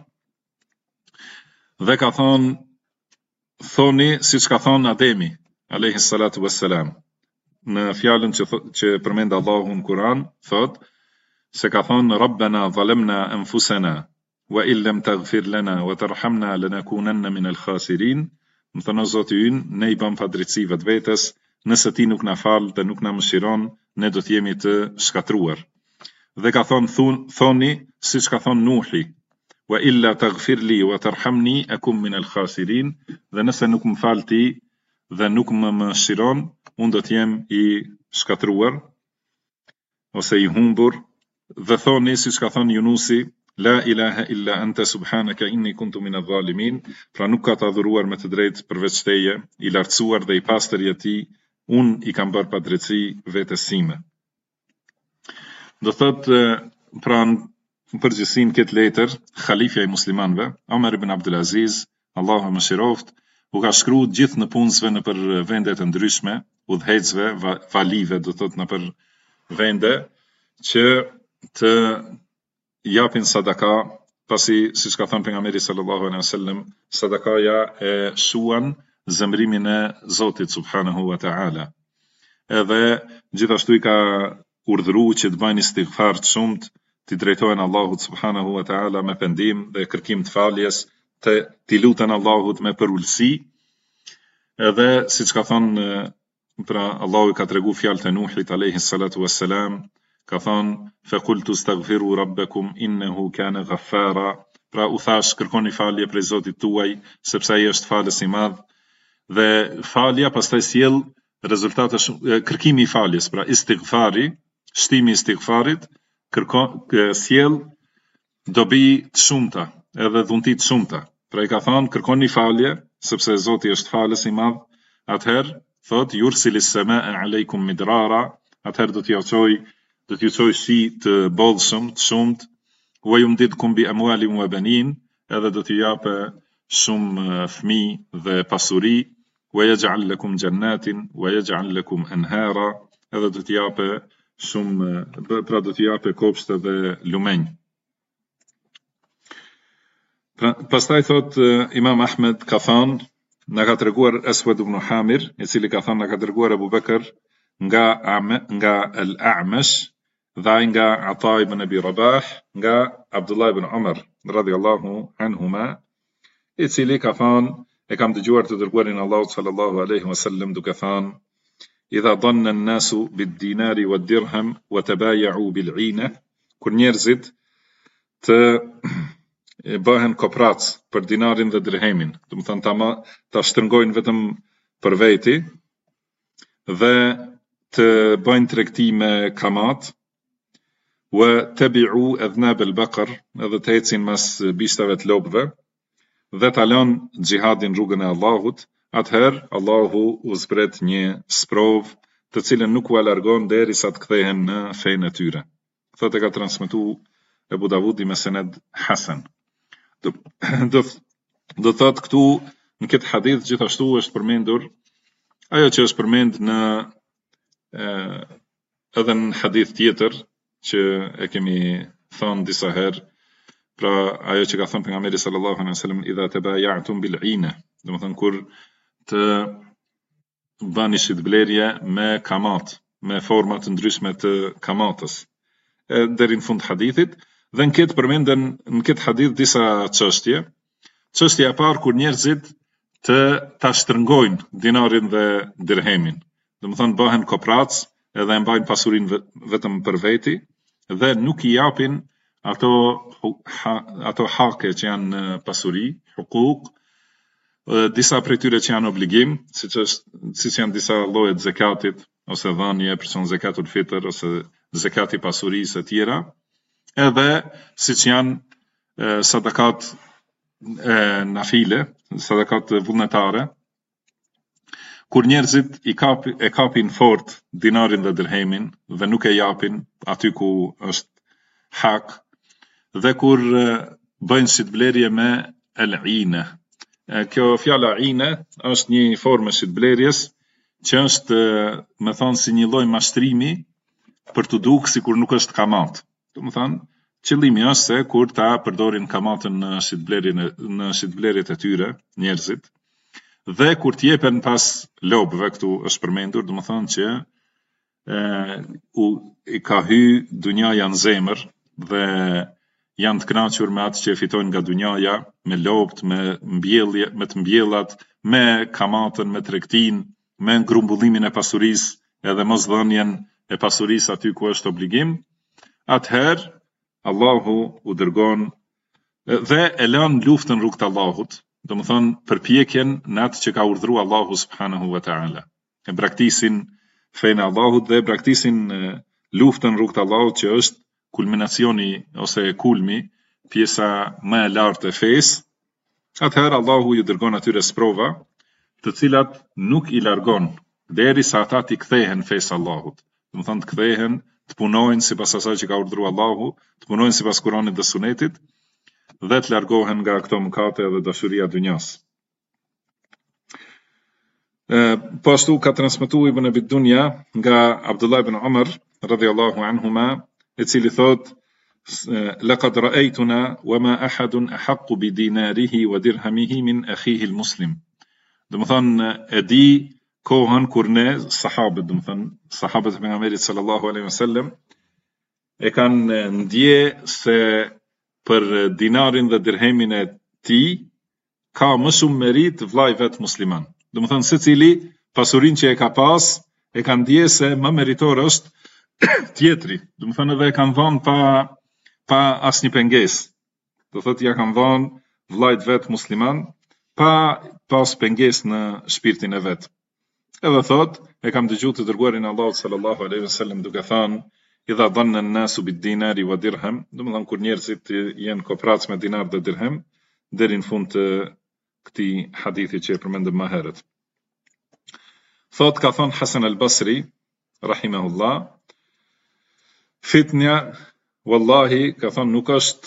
Dhe ka thënë, thoni siç ka thënë Ademi alayhi salatu wassalam në fjalën që përmend Allahu në Kur'an, thot se ka thënë Rabbana zalamna anfusana wa illam taghfir lana wa tarhamna lanakunanna min al-khasirin. Më thënë Zoti ynë, ne I bëm padrejtësi vetes nëse ti nuk na fal dhe nuk na mëshiron, ne do të jemi të shkatruar. Dhe ka thoni, siç ka thonë Nuhi, wa illa taghfirli wa tarhamni akum min al-khasirin, dhe nëse nuk më fal ti dhe nuk më mëshiron, unë do të jem i shkatruar ose i humbur. Dhe thoni, siç ka thonë Yunusi, la ilaha illa anta subhanaka inni kuntu min adh-dhalimin, pra nuk ka të adhuruar me të drejtë përveç teje, i lartësuar dhe i pastër je ti, unë i kam bërë padrejti vetes sime. Do thotë, pra në përgjithësinë këtë letër, khalifja i muslimanëve, Omer ibn Abdulaziz, Allahu e mëshiroft, u ka shkruar gjithë në punësve në për vende të ndryshme, udhëhecëve, valive, do thotë në për vende që të japin sadaka, pasi siç ka thënë pejgamberi sallallahu alaihi wasallam, sadakaja e shuan zemrimin e Zotit subhanahu wa taala. Edhe gjithashtu i ka urdhëruar që të bëjnë istighfar të shumt, të drejtohen Allahut subhanahu wa taala me pendim dhe kërkim të faljes, të luten Allahut me përulësi. Edhe siç ka thënë, pra Allahu ka tregu fjalët e Nuhit alayhi salatu wassalam, ka thonë, faqultu astaghfiru rabbakum innahu kana ghaffara, pra u thash kërkoni falje prej Zotit tuaj, sepse ai është falës i madh. Dhe falja pastaj sjell rezultate shumë, kërkimi i faljes, pra istighfari, shtimi i istighfarit, sjell dobi të shumta, edhe dhunti të shumta. Pra i ka thonë kërkoni falje, sepse Zoti është falës i madh. Atëherë thot yursilis samaa aleikum midrara, atëherë do t'ju çoj shi të bollshëm, të shumt, wa yumdidkum bi amwalin wa banin, edhe do t'ju japë shumë fëmijë dhe pasuri, wa yaj'al lakum jannatin wa yaj'al lakum anhara, edhe do t'ju japë shumë, pra do t'ju japë kopshte dhe lumenj. Pastaj thot Imam Ahmed ka thënë, na ka treguar Aswad ibn Hamir, i cili ka thënë na ka treguar Abu Bakr nga Al-A'mash, dhe nga Ata ibn Abi Rabah, nga Abdullah ibn Umar radhiyallahu anhuma, i cili ka thënë, e kam dëgjuar të dërguarin Allahut sallallahu alaihi wasallam duke thënë, idha dhanna an-nasu bid-dinari wad-dirham wa tabaya'u bil-'ina, kur njerëzit të bëhen koprac për dinarin dhe dirhemin, do të thonë ta shtrëngojnë vetëm për veti dhe të bëjnë tregti me kamat, wa tabi'u adhnab al-baqar, edhe të ecin mas bishtave të lopëve, dhe ta lënë xhihadin rrugën e Allahut, atëherë Allahu u zbret një sprov të cilën nuk u largon derisa të kthehen në fenë e tyre. Thotë ka transmetuar Abu Davudi me sened hasan. Do thotë këtu në këtë hadith gjithashtu është përmendur ajo që është përmend në edhe në hadith tjetër që e kemi thënë disa herë, pra ajo që ka thënë pejgamberi sallallahu alaihi wasallam, idha tabaya'tum bil-'ina, do të thonë kur të bani shitblerje me kamat, me forma të ndryshme të kamatës. Deri në fund hadithit, dhe në këtë përmenden në këtë hadith disa çështje. Çështja e parë, kur njerëzit ta shtrëngojnë dinarin dhe dirhemin, do të thonë bëhen koprac edhe e mbajnë pasurinë vetëm për veti dhe nuk i japin ato hake që janë pasuri, hukuk, disa prej tyre që janë obligim, siç janë disa lloje të zakatit, ose dhënie për shembull zakatul fitr ose zakati pasurisë e tjera, edhe siç janë sadakat nafile, sadakat vullnetare, kur njerëzit e kapin fort dinarin dhe dirhemin dhe nuk e japin aty ku është hak, dhe kur bëjnë shitblerje me el-'ina. Kjo fjala 'ina është një formë shitblerjes që është, me thonë, si një lloj mashtrimi për të dukë sikur nuk është kamat. Do të thonë, qëllimi është se kur ta përdorin kamatën në shitblerjet e tyre njerëzit, dhe kur t'jepen pas lopëve, këtu është përmendur, do të thonë që i ka hy dunjaja në zemër dhe janë të kënaqur me atë që fitojnë nga dunjaja, me lopët, me të mbjellat, me kamatën, me tregtin, me grumbullimin e pasurisë edhe mos dhënien e pasurisë aty ku është obligim, atëherë Allahu u dërgon dhe e lën luftën rrugt Allahut, do më thonë përpjekjen në atë që ka urdhëruar Allahu subhanahu wa ta'ala. E braktisin fejnë Allahut dhe braktisin luftën rrugt Allahut që është kulminacioni ose kulmi, pjesa më e lartë e fesë. Atëherë Allahu ju dërgon atyre sprova, të cilat nuk i largon derisa ata t'i kthehen fesë Allahut. Do të thonë të kthehen, të punojnë sipas asaj që ka urdhëruar Allahu, të punojnë sipas Kuranit dhe Sunetit dhe të largohen nga këto mëkate dhe dashuria e dunjas. Po ashtu ka transmetuar Ibn Abi Dunya nga Abdullah ibn Umar radhiyallahu anhuma, i cili thotë: "Laqad ra'aytuna wa ma ahadun ahaqqu bi dinarihi wa dirhamihi min akhihi al-muslim." Do të thonë e di kohën kur ne sahabët, do të thonë sahabët e pejgamberit sallallahu alaihi wasallam e kanë ndje se për dinarin dhe dirhemin e tij ka më shumë merit vllai vet musliman. Do të thonë secili pasurinë që e ka pas e ka ndje se më meritor është tjetri. Do të thonë edhe e kanë dhënë pa asnjë pengesë. Do thotë ja kanë dhënë vllait vet musliman pa pas pengesë në shpirtin e vet. Edhe thot, e kam dëgjuar të dërguarin Allahut sallallahu alaihi wasallam duke thënë: "Idha dhanna an-nasu bid-dinari wa dirham", do të thonë kur njerëzit janë koprac me dinar dhe dirhem, deri në fund të këtij hadithi që e përmendëm më herët. Thot, ka thënë Hasan al-Basri rahimahullah: "Fitnja, wallahi, ka thënë nuk është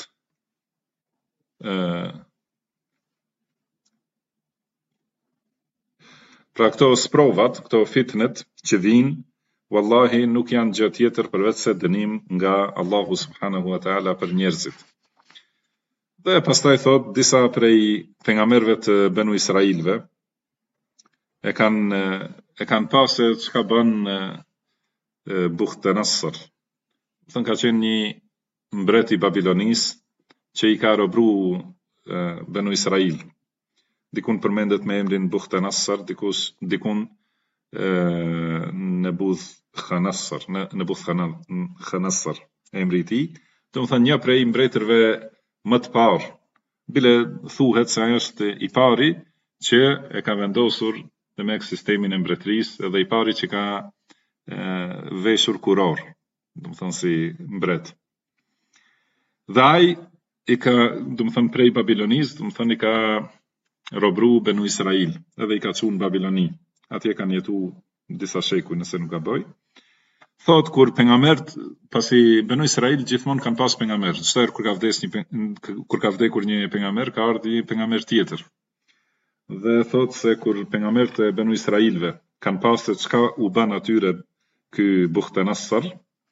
pra këto sprovat, këto fitnet që vinë, wallahi nuk janë gjë tjetër përveç se dënim nga Allahu subhanahu wa ta'ala për njerëzit." Dhe pastaj thot, disa prej pejgamberëve të Banu Israilve e kanë pasë çka bën Bukhtanasr. Thënë ka qenë një mbret i Babilonisë që i ka robru Banu Israil. Dikun përmendet me emrin Bukhtanasr, dikun Nebuchadnezzar, emri i tij. Do të thënë një prej mbretërve më të parë. Bile thuhet se ai është i pari që e ka vendosur me sistemin e mbretërisë edhe i pari që ka veshur kuror, do të thënë si mbret. Dhe ai i ka, do të thënë prej Babilonisë, do të thënë i ka robru Banu Israil, edhe i ka çuar në Babiloni. Atje kanë jetu disa shekuj nëse nuk gaboj. Thot kur pejgambert, pasi Banu Israil gjithmonë kanë pas pejgamber. Çdo herë kur ka vdekur një pejgamber, ka ardhur një pejgamber tjetër. Dhe thot se kur pejgambert e Banu Israilve kanë pas se çka u bën atyre ky Bukhtanasr,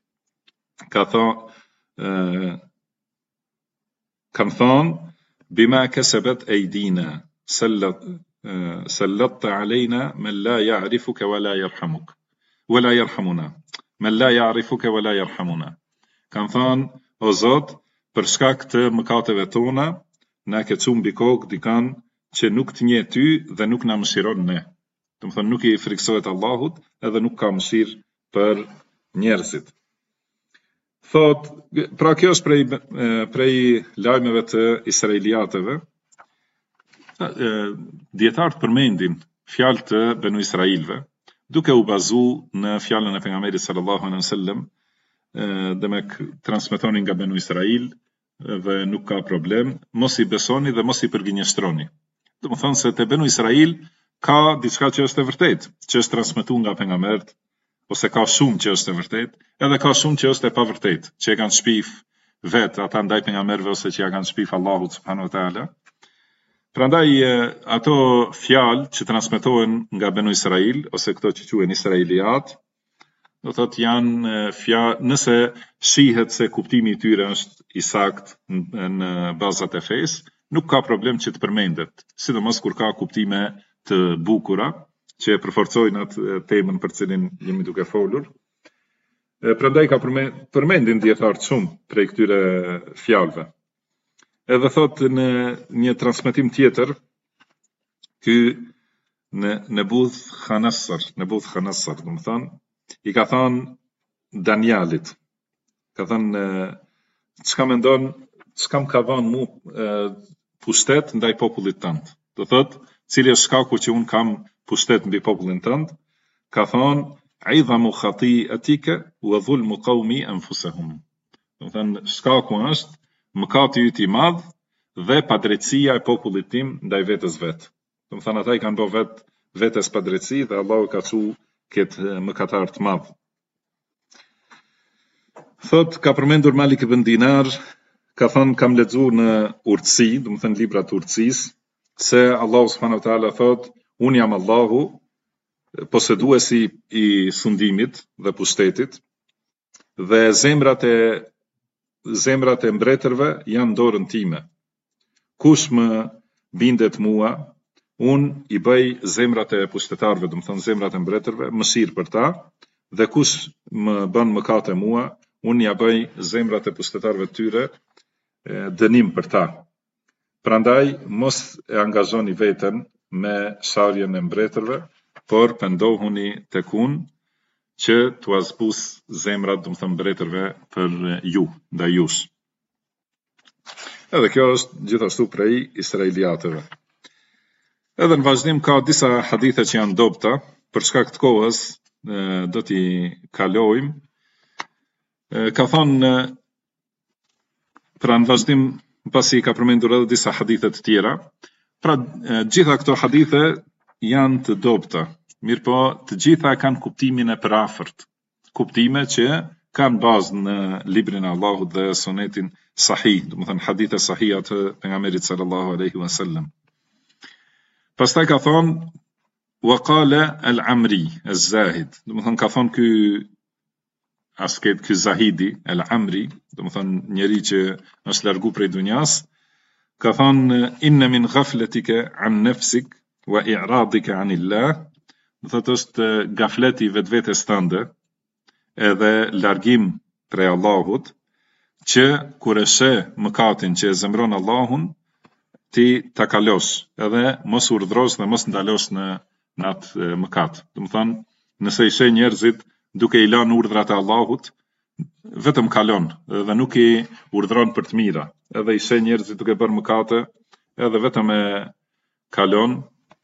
kanë thonë: "Bima kasabat aydina sallatta alejna men la ya'rifuka wa la yarhamuk wa la yarhamuna men la ya'rifuka wa la yarhamuna." Kanë thonë: "O Zot, për shkak të mëkateve tona na ke çuar mbi kokë dikan që nuk të njeh ty dhe nuk na mëshiron ne." Do të thonë nuk i friksohet Allahut edhe nuk ka mëshirë për njerëzit. Thot, pra kjo është prej lajmeve të israeliatëve. Dietarët përmendin fjalë të Banu Israilve, duke u bazu në fjalën e pejgamberit sallallahu alaihi wasallam, dhe me transmetonin nga Banu Israil dhe nuk ka problem, mos i besoni dhe mos i përgjinjëstroni. Do të thonë se te Banu Israil ka diçka që është e vërtetë, që është transmetuar nga pejgambert, ose ka shumë që është e vërtetë, edhe ka shumë që është e pavërtetë, që e kanë shpif vetë ata ndaj pejgamberëve ose që ja kanë shpif Allahut subhanahu wa taala. Prandaj ato fjalë që transmetohen nga Banu Israil ose këto që quhen israeliat, do thotë janë fjalë, nëse shihet se kuptimi i tyre është i saktë në bazat e fesë, nuk ka problem që të përmendet, sidomos kur ka kuptime të bukura që e përforcojnë atë temën për cilin jemi duke folur. Prandaj ka përmendin dietarët shumë prej këtyre fjalëve. Edhe thot në një transmetim tjetër, ky Nebuth Khanasar, do të thonë, I ka thonë Danialit, ka thonë, çka mendon, çka më ka vënë mu pushtet ndaj popullit tënd. Do thotë, cili është shkaku që un kam pushtet mbi popullin tënd? Ka thonë, "Idhamu khati'atika wa dhulmu qaumi anfusahum." Do thonë, shkaku është mëkati yt I madh dhe padrejtësia e popullit tim ndaj vetes vet. Do thonë, ata I kanë bërë vetes padrejtësi dhe Allahu ka çu këtë mëkatar të madh. Thot, ka përmendur Malik ibn Dinar, ka thonë, kam lexuar në urtësi, do të thënë librat e urtësisë, se Allahu subhanahu wa taala thot, unë jam Allahu, poseduesi I sundimit dhe pushtetit, dhe zemrat e mbretërve janë dorën time. Kush më bindet mua, unë I bëj zemrat e pushtetarëve, do të thënë zemrat e mbretërve, mëshirë për ta, dhe kush më bën mëkate mua, unë ja bëj zemrat e pushtetarëve të tyre dënim për ta. Prandaj mos e angazhoni veten me sharjen e mbretërve, por pendohuni tek unë që t'u zbus zemrat, do të thënë mbretërve për ju, ndaj jush. Edhe kjo është gjithashtu prej israeliatëve. Edhe në vazhdim ka disa hadithe që janë dobta, për shkak të kohës do t'i kalojmë. Ka thonë, pra në vazhdim pasi ka përmendur edhe disa hadithe të tjera, pra gjitha këto hadithe janë të dobta, mirë po të gjitha kanë kuptimin e përafërt, kuptime që kanë bazë në librin e Allahut dhe sunetin sahih, do të thënë hadithe sahih të pejgamberit sallallahu alaihi wasallam. Pastaj ka thonë, wa qala al-Amri, az-Zahid, do të thënë ka thonë ky Zahidi, al-Amri, do të thënë njeri që është largu prej dunjas, ka thonë, inna min ghaflatika an nafsik wa i'radika anillah, do thotë është gafleti vetvetes tënde, edhe largim prej Allahut, që kur e sheh mëkatin që e zemron Allahun, ti ta kalosh, edhe mos urdhrosh dhe mos ndalosh në atë mëkat. Do të thonë, nëse I sheh njerëzit duke I lënë urdhrat e Allahut, vetëm kalon, edhe nuk I urdhron për të mira. Edhe I sheh njerëzit duke bërë mëkate, edhe vetëm e kalon,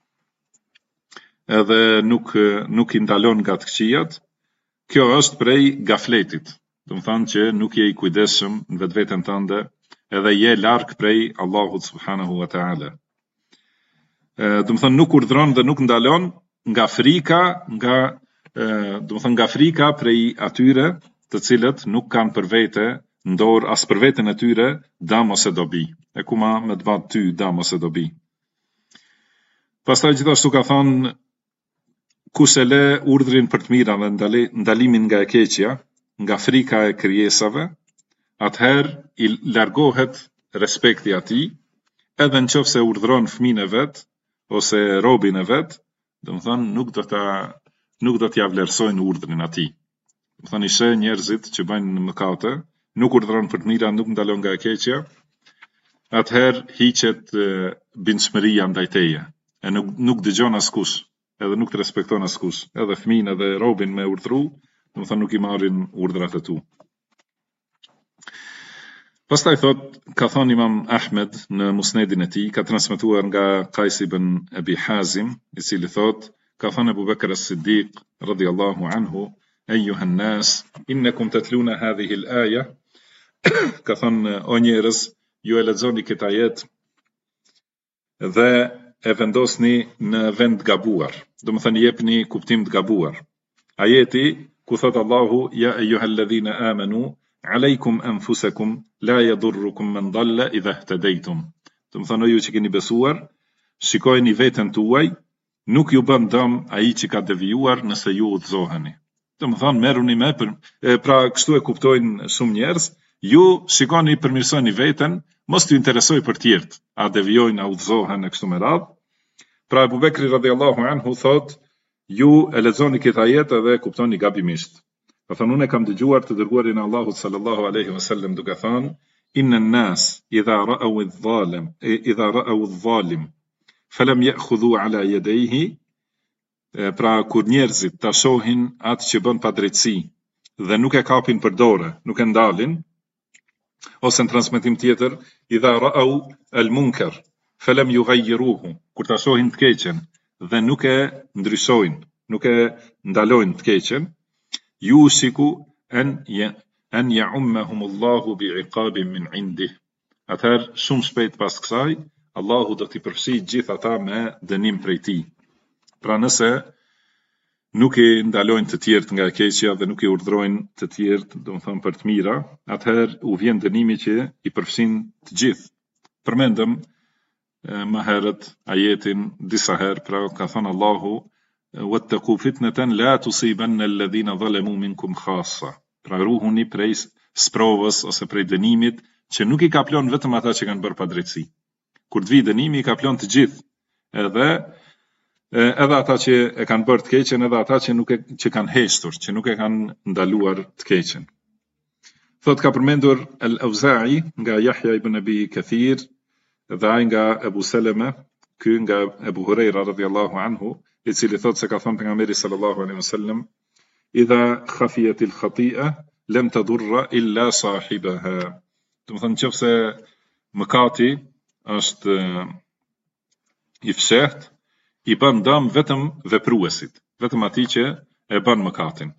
edhe nuk I ndalon nga të këqijat. Kjo është prej gafletit. Do të thonë që nuk je I kujdesshëm në vetveten tënde, edhe je larg prej Allahut subhanahu wa taala. Do të thonë nuk urdhron dhe nuk ndalon nga frika, do të thonë nga frika prej atyre të cilët nuk kanë për vete ndor as për veten e tyre dëm ose dobi. E kuma me të bën ty dëm ose dobi. Pastaj gjithashtu ka thonë, kush e le urdhrin për të mira dhe ndalimin nga e keqja, nga frika e krijesave, atëherë I largohet respekti atij, edhe nëse urdhron fëmin e vet ose robin e vet, do të thonë nuk do t'ja vlerësojnë urdhrin atij. Do të thonë I sheh njerëzit që bëjnë mëkate, nuk urdhron për të mira, nuk ndalon nga e keqja, atëherë hiqet bindshmëria ndaj teje, e nuk dëgjon askush, edhe nuk të respekton askush, edhe fëmin edhe robin me urdhru, do të thonë nuk I marrin urdhrat e tu. Pastaj thot, ka thonë Imam Ahmed në musnedin e tij, ka transmetuar nga Qais ibn Abi Hazim, I cili thot, ka thonë Abu Bakr as-Siddiq radhiyallahu anhu, ayyuha an-nas, innakum tatluna hadhihi al-aya, ka thonë o njerëz, ju e lexoni këtë ajet dhe e vendosni në vend gabuar. Do të thënë jepni kuptim të gabuar. Ajeti ku thot Allahu, ja ayyuhalladhina amanu, alaykum anfusakum la yadurrukum man dalla idha ihtadaytum. Do të thënë ju që keni besuar, shikojeni veten tuaj, nuk ju bën dëm ai që ka devijuar nëse ju udhëzoheni. Do të thënë merruni me pra kështu e kuptojnë shumë njerëz, ju shikoni përmirësoni veten, mos t'ju interesoj për tjerët, a devijojnë, a udhëzohen e kështu me radhë. Pra Abu Bekri radhiyallahu anhu thot, ju e lexoni këtë ajet dhe e kuptoni gabimisht. Ka thënë unë kam dëgjuar të dërguarin e Allahut sallallahu alaihi wasallam duke thënë, inna an-nas idha ra'aw adh-dhalim falam ya'khudhu ala yadayhi Pra kur njerëzit ta shohin atë që bën padrejtësi dhe nuk e kapin për dorë, nuk e ndalin, ose në transmetim tjetër, idha ra'au al-munkar falam yughayyiruhu, kur ta shohin të keqen dhe nuk e ndryshojnë, nuk e ndalojnë të keqen, yusiku an ya'ummahumullahu bi'iqabin min 'indih. Atëherë shumë shpejt pas kësaj, Allahu do t'i përfshijë gjithë ata me dënim prej tij. Pra nëse nuk i ndalojnë të tjerët nga e keqja dhe nuk i urdhrojnë të tjerët, domethënë për të mira, atëherë u vjen dënimi që i përfshin të gjithë. Përmendëm më herët ajetin disa herë, pra ka thënë Allahu wattaqu fitnatan la tusibanna alladhina zalamu minkum khassa. Pra ruhuni prej sprovës ose prej dënimit që nuk i kaplon vetëm ata që kanë bërë padrejtësi. Kur të vi dënimi i kaplon të gjithë, edhe ata që e kanë bërë të keqen, edhe ata që kanë heshtur, që nuk e kanë ndaluar të keqen. Thot ka përmendur Al-Auza'i nga Yahya ibn Abi Kathir dhe ai nga Abu Salama, ky nga Abu Huraira radhiyallahu anhu, i cili thot se ka thënë pejgamberi sallallahu alaihi wasallam, idha khafiyat al-khati'a lam tadurra illa sahibaha. Domethënë nëse mëkati është i fshehtë, i bën dëm vetëm vepruesit, vetëm atij që e bën mëkatin.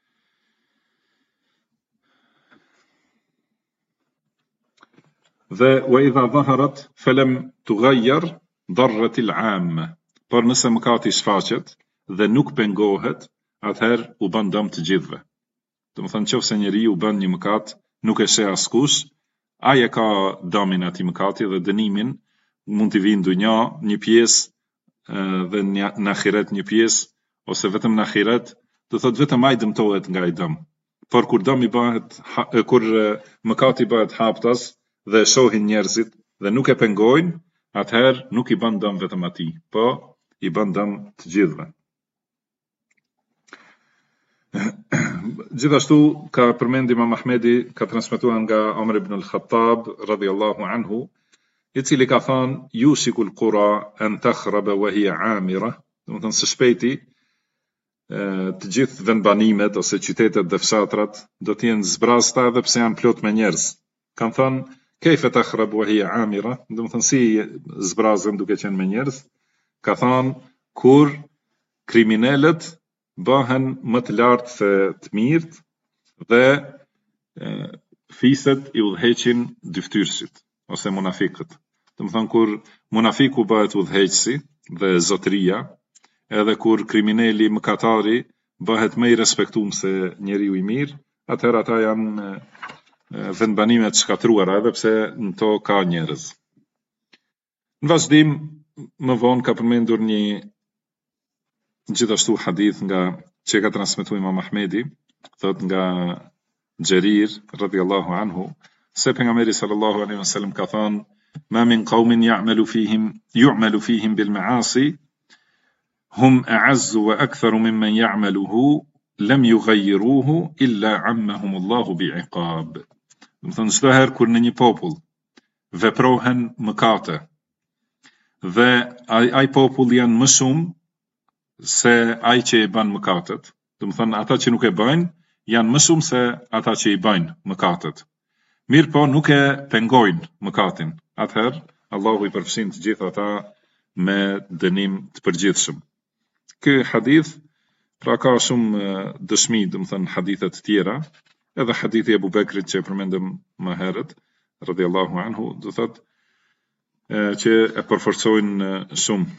Dhe wa idha dhaharat falam tughayyir darrat al-'amma. Por nëse mëkati shfaqet dhe nuk pengohet, atëherë u bën dëm të gjithëve. Domethënë nëse njeriu bën një mëkat, nuk e sheh askush, ai e ka dëmin atij mëkati dhe dënimin mund t'i vinë në dunja një pjesë dhe në ahiret një pjesë, ose vetëm në ahiret, do thot vetëm ai dëmtohet nga ai dëm. Por kur mëkati bëhet haptas dhe shohin njerëzit dhe nuk e pengojnë, atëherë nuk i bën dëm vetëm atij, po i bën dëm të gjithëve. Gjithashtu ka përmend Imam Ahmedi, ka transmetuar nga Omar ibn al-Khattab radhiyallahu anhu, i cili ka thënë yusiku al-qura an takhraba wa hiya 'amira, domethënë së shpejti të gjithë vendbanimet ose qytetet dhe fshatrat do të jenë zbrasta edhe pse janë plot me njerëz. Kan thënë kayfa takhrab wa hiya 'amira, domethënë si zbrazën duke qenë me njerëz. Ka thënë kur kriminalët bëhen më të lartë se të mirët dhe fiset i udhëheqin dyftyrësit ose munafikët. Domethënë kur munafiku bëhet udhëheqësi dhe zotëria, edhe kur kriminali mëkatari bëhet më i respektuar se njeriu i mirë, atëherë ata janë vendbanime të shkatruara edhe pse në to ka njerëz. Në vazhdim, më vonë ka përmendur një gjithashtu hadith nga që ka transmetuar Imam Ahmedi, thot nga Xherir radhiyallahu anhu, se pejgamberi sallallahu alaihi wasallam ka thënë ma min qaumin yu'malu fihim bil ma'asi hum a'azzu wa aktharu mimman ya'maluhu lam yughayyiruhu illa 'ammahum Allahu bi'iqab. Domethënë çdo herë kur në një popull veprohen mëkate dhe ai popull janë më shumë se ai që i bën mëkatet, domethënë ata që nuk e bëjnë janë më shumë se ata që i bëjnë mëkatet. Mirë po nuk e pengojnë mëkatin, atëherë Allahu i përfshin të gjithë ata me dënim të përgjithshëm. Ky hadith pra ka shumë dëshmi, domethënë hadithe të tjera, edhe hadithi e Abu Bekrit që përmendëm më herët, radhiyallahu anhu, do thotë që e përforcojnë shumë.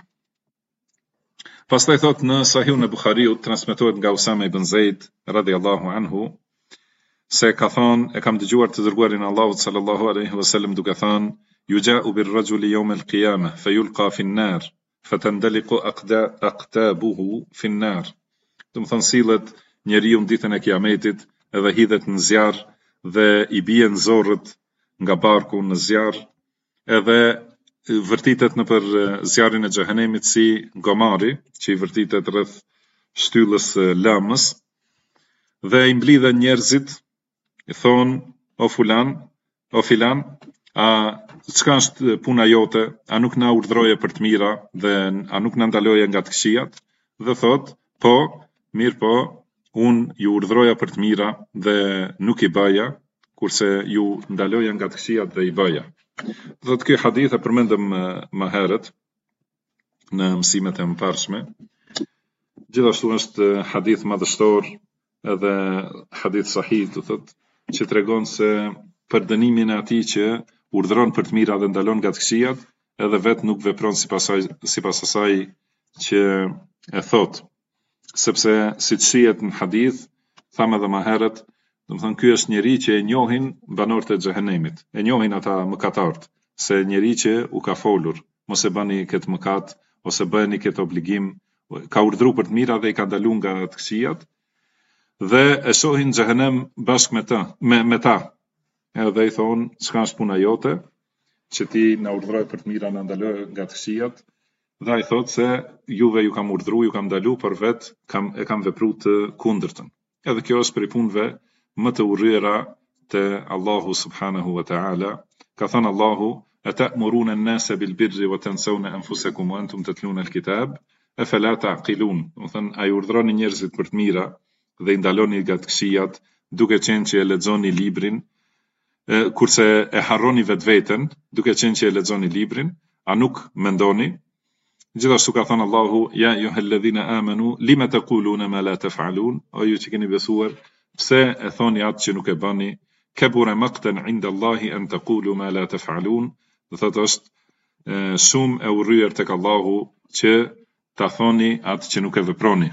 Pastaj thot në Sahihun e Buhariut transmetohet nga Usama ibn Zeid radhiyallahu anhu se ka thënë e kam dëgjuar të dërguarin e Allahut sallallahu alaihi wasallam duke thënë yuja'u bir-rajuli yawm al-qiyamah fayulqa fi an-nar fatandaliqu aqtabuhu fi an-nar. Domethënë sillet njeriu në ditën e Kiametit edhe hidhet në zjarr dhe i bien zorrët nga barku në zjarr, edhe vërtitet në për zjarrin e xhehenemit si gomari që i vërtitet rreth shtyllës lamës, dhe i mblidhen njerëzit, i thonë o filan, a çka është puna jote, a nuk na urdhroje për të mira dhe a nuk na ndaloje nga të këqijat? dhe thot, po, mirë po, unë ju urdhroja për të mira dhe nuk i baja, kurse ju ndaloja nga të këqijat dhe i baja. Thot ky hadith e përmendëm më herët në mësimet e mëparshme. Gjithashtu është hadith madhështor edhe hadith sahih, do thot, që tregon se për dënimin e atij që urdhron për të mira dhe ndalon nga të këqijat, edhe vetë nuk vepron sipas asaj që e thot. Sepse siç shihet në hadith, thamë edhe më herët, do të thonë ky është njeri që e njohin banorët e xhehenemit, e njohin ata mëkatarët, se njeri që u ka folur, mos e bani këtë mëkat ose bëni këtë obligim, ka urdhëruar për të mira dhe i ka ndaluar nga të këqijat, dhe e shohin xhehenem bashkë me ta. Edhe i thonë, çka është puna jote, që ti na urdhëroj për të mira, na ndaloj nga të këqijat, dhe ai thotë se juve ju kam urdhëruar, ju kam ndaluar, por vetë e kam vepruar të kundërtën. Edhe kjo është prej punëve më të urryera te Allahu subhanahu wa ta'ala. Ka thënë Allahu, ata'muruna an-nasa bil birri wa tansawna anfusakum wa antum tatluna al-kitab afala ta'qilun. Do të thënë, ai urdhëroni njerëzit për të mira dhe i ndaloni nga të këqijat, duke qenë që e lexoni librin, kurse e harroni vetveten, duke qenë që e lexoni librin, a nuk mendoni? Gjithashtu ka thënë Allahu, ja ayyuhalladhina amanu lima taquluna ma la taf'alun, o ju që keni besuar, pse e thoni atë që nuk e bëni? Kabura maqtan 'inda Allahi an taqulu ma la taf'alun. Do thotë është shumë e urryer tek Allahu që ta thoni atë që nuk e veproni.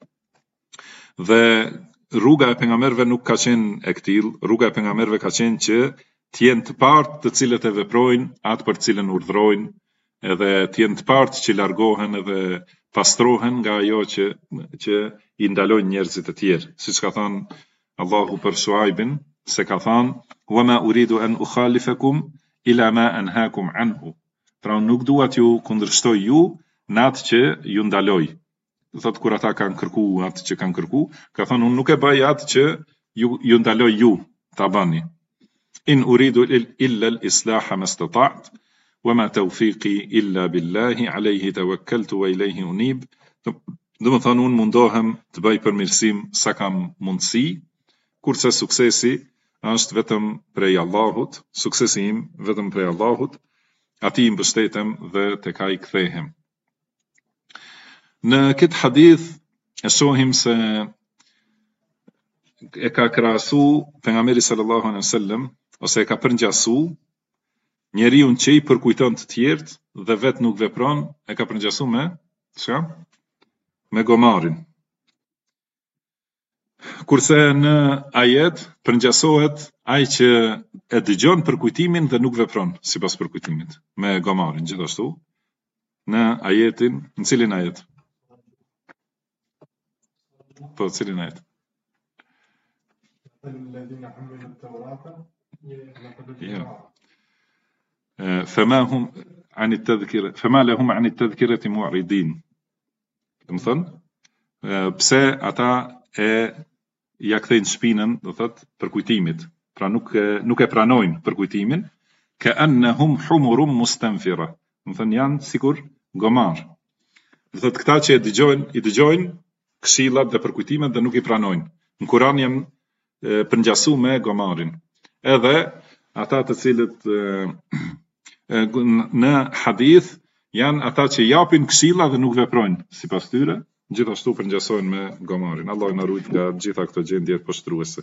Dhe rruga e pejgamberëve nuk ka qenë e këtill, rruga e pejgamberëve ka qenë që të jenë të partë të cilët e veprojnë atë për të cilën urdhrojnë, edhe të jenë të partë që largohen edhe pastrohen nga ajo që i ndalojnë njerëzit e tjerë. Siç ka thënë Allahu për Shuaibin, se ka thënë, "Wa ma uridu an ukhalifakum ila ma anhaakum anhu." Pra unë nuk dua t'ju kundërshtoj ju në atë që ju ndaloj. Thot kur ata kanë kërku atë që kanë kërku, ka thënë unë nuk e bëj atë që ju ndaloj ju ta bëni. In uridu illa al-islaha mastata'tu wa ma tawfiqi illa billahi alayhi tawakkaltu wa ilayhi unib. Do të thonë unë mundohem të bëj përmirësim sa kam mundësi, kurse suksesi është vetëm prej Allahut, suksesi im vetëm prej Allahut, atij mbështetem dhe tek ai kthehem. Në këtë hadith e shohim se e ka krahasu pejgamberi sallallahu alaihi wasallam, ose e ka përngjasu njeriu që i përkujton të tjerët dhe vetë nuk vepron, e ka përngjasu me çka? Me gomarin. Kurse në ajet përngjasohet ai që e dëgjon përkujtimin dhe nuk vepron sipas përkujtimit, me gomarin gjithashtu. Në ajetin, në cilin ajet? Po, cilin ajet? فما لهم عن التذكرة معرضين. Do të thonë, pse ata ja kthejnë shpinën, do thotë, përkujtimit. Pra nuk e pranojnë përkujtimin, ka'annahum humurum mustanfira. Do thonë janë sikur gomar. Do thotë këta që i dëgjojnë këshillat dhe përkujtimet dhe nuk i pranojnë. Në Kur'an janë përngjasu me gomarin. Edhe ata të cilët në hadith janë ata që japin këshilla dhe nuk veprojnë sipas tyre, gjithashtu përngjasohen me gomarin. Allah na ruaj nga gjitha këto gjendje poshtruese.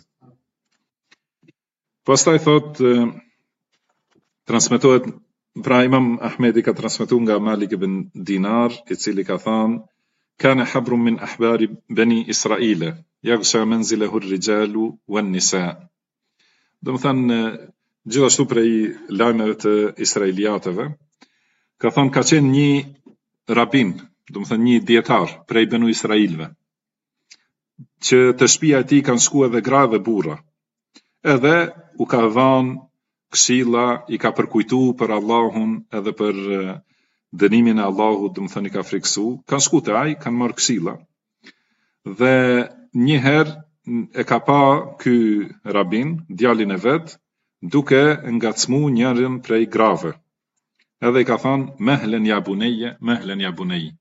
Pastaj thot, transmetohet, pra Imam Ahmedi ka transmetuar nga Malik ibn Dinar, i cili ka thënë, kana habrun min ahbari bani Israila, yaghsha manzilahu ar-rijalu wan-nisa. Do të thënë, gjithashtu prej lajmeve të israeliatëve, ka thonë ka qenë një rabin, do të thënë një dietar prej Banu Israilve, që të shtëpia e tij kanë shku edhe gra dhe burra. Edhe u ka dhënë këshilla, i ka përkujtu për Allahun edhe për dënimin e Allahut, do të thënë i ka friksu, kanë shku te ai, kanë marrë këshilla. Dhe një herë e ka pa ky rabin, djalin e vet, duke ngacmu njërin prej grave. Edhe i ka thënë mehlen ya bunayya, mehlen ya bunay.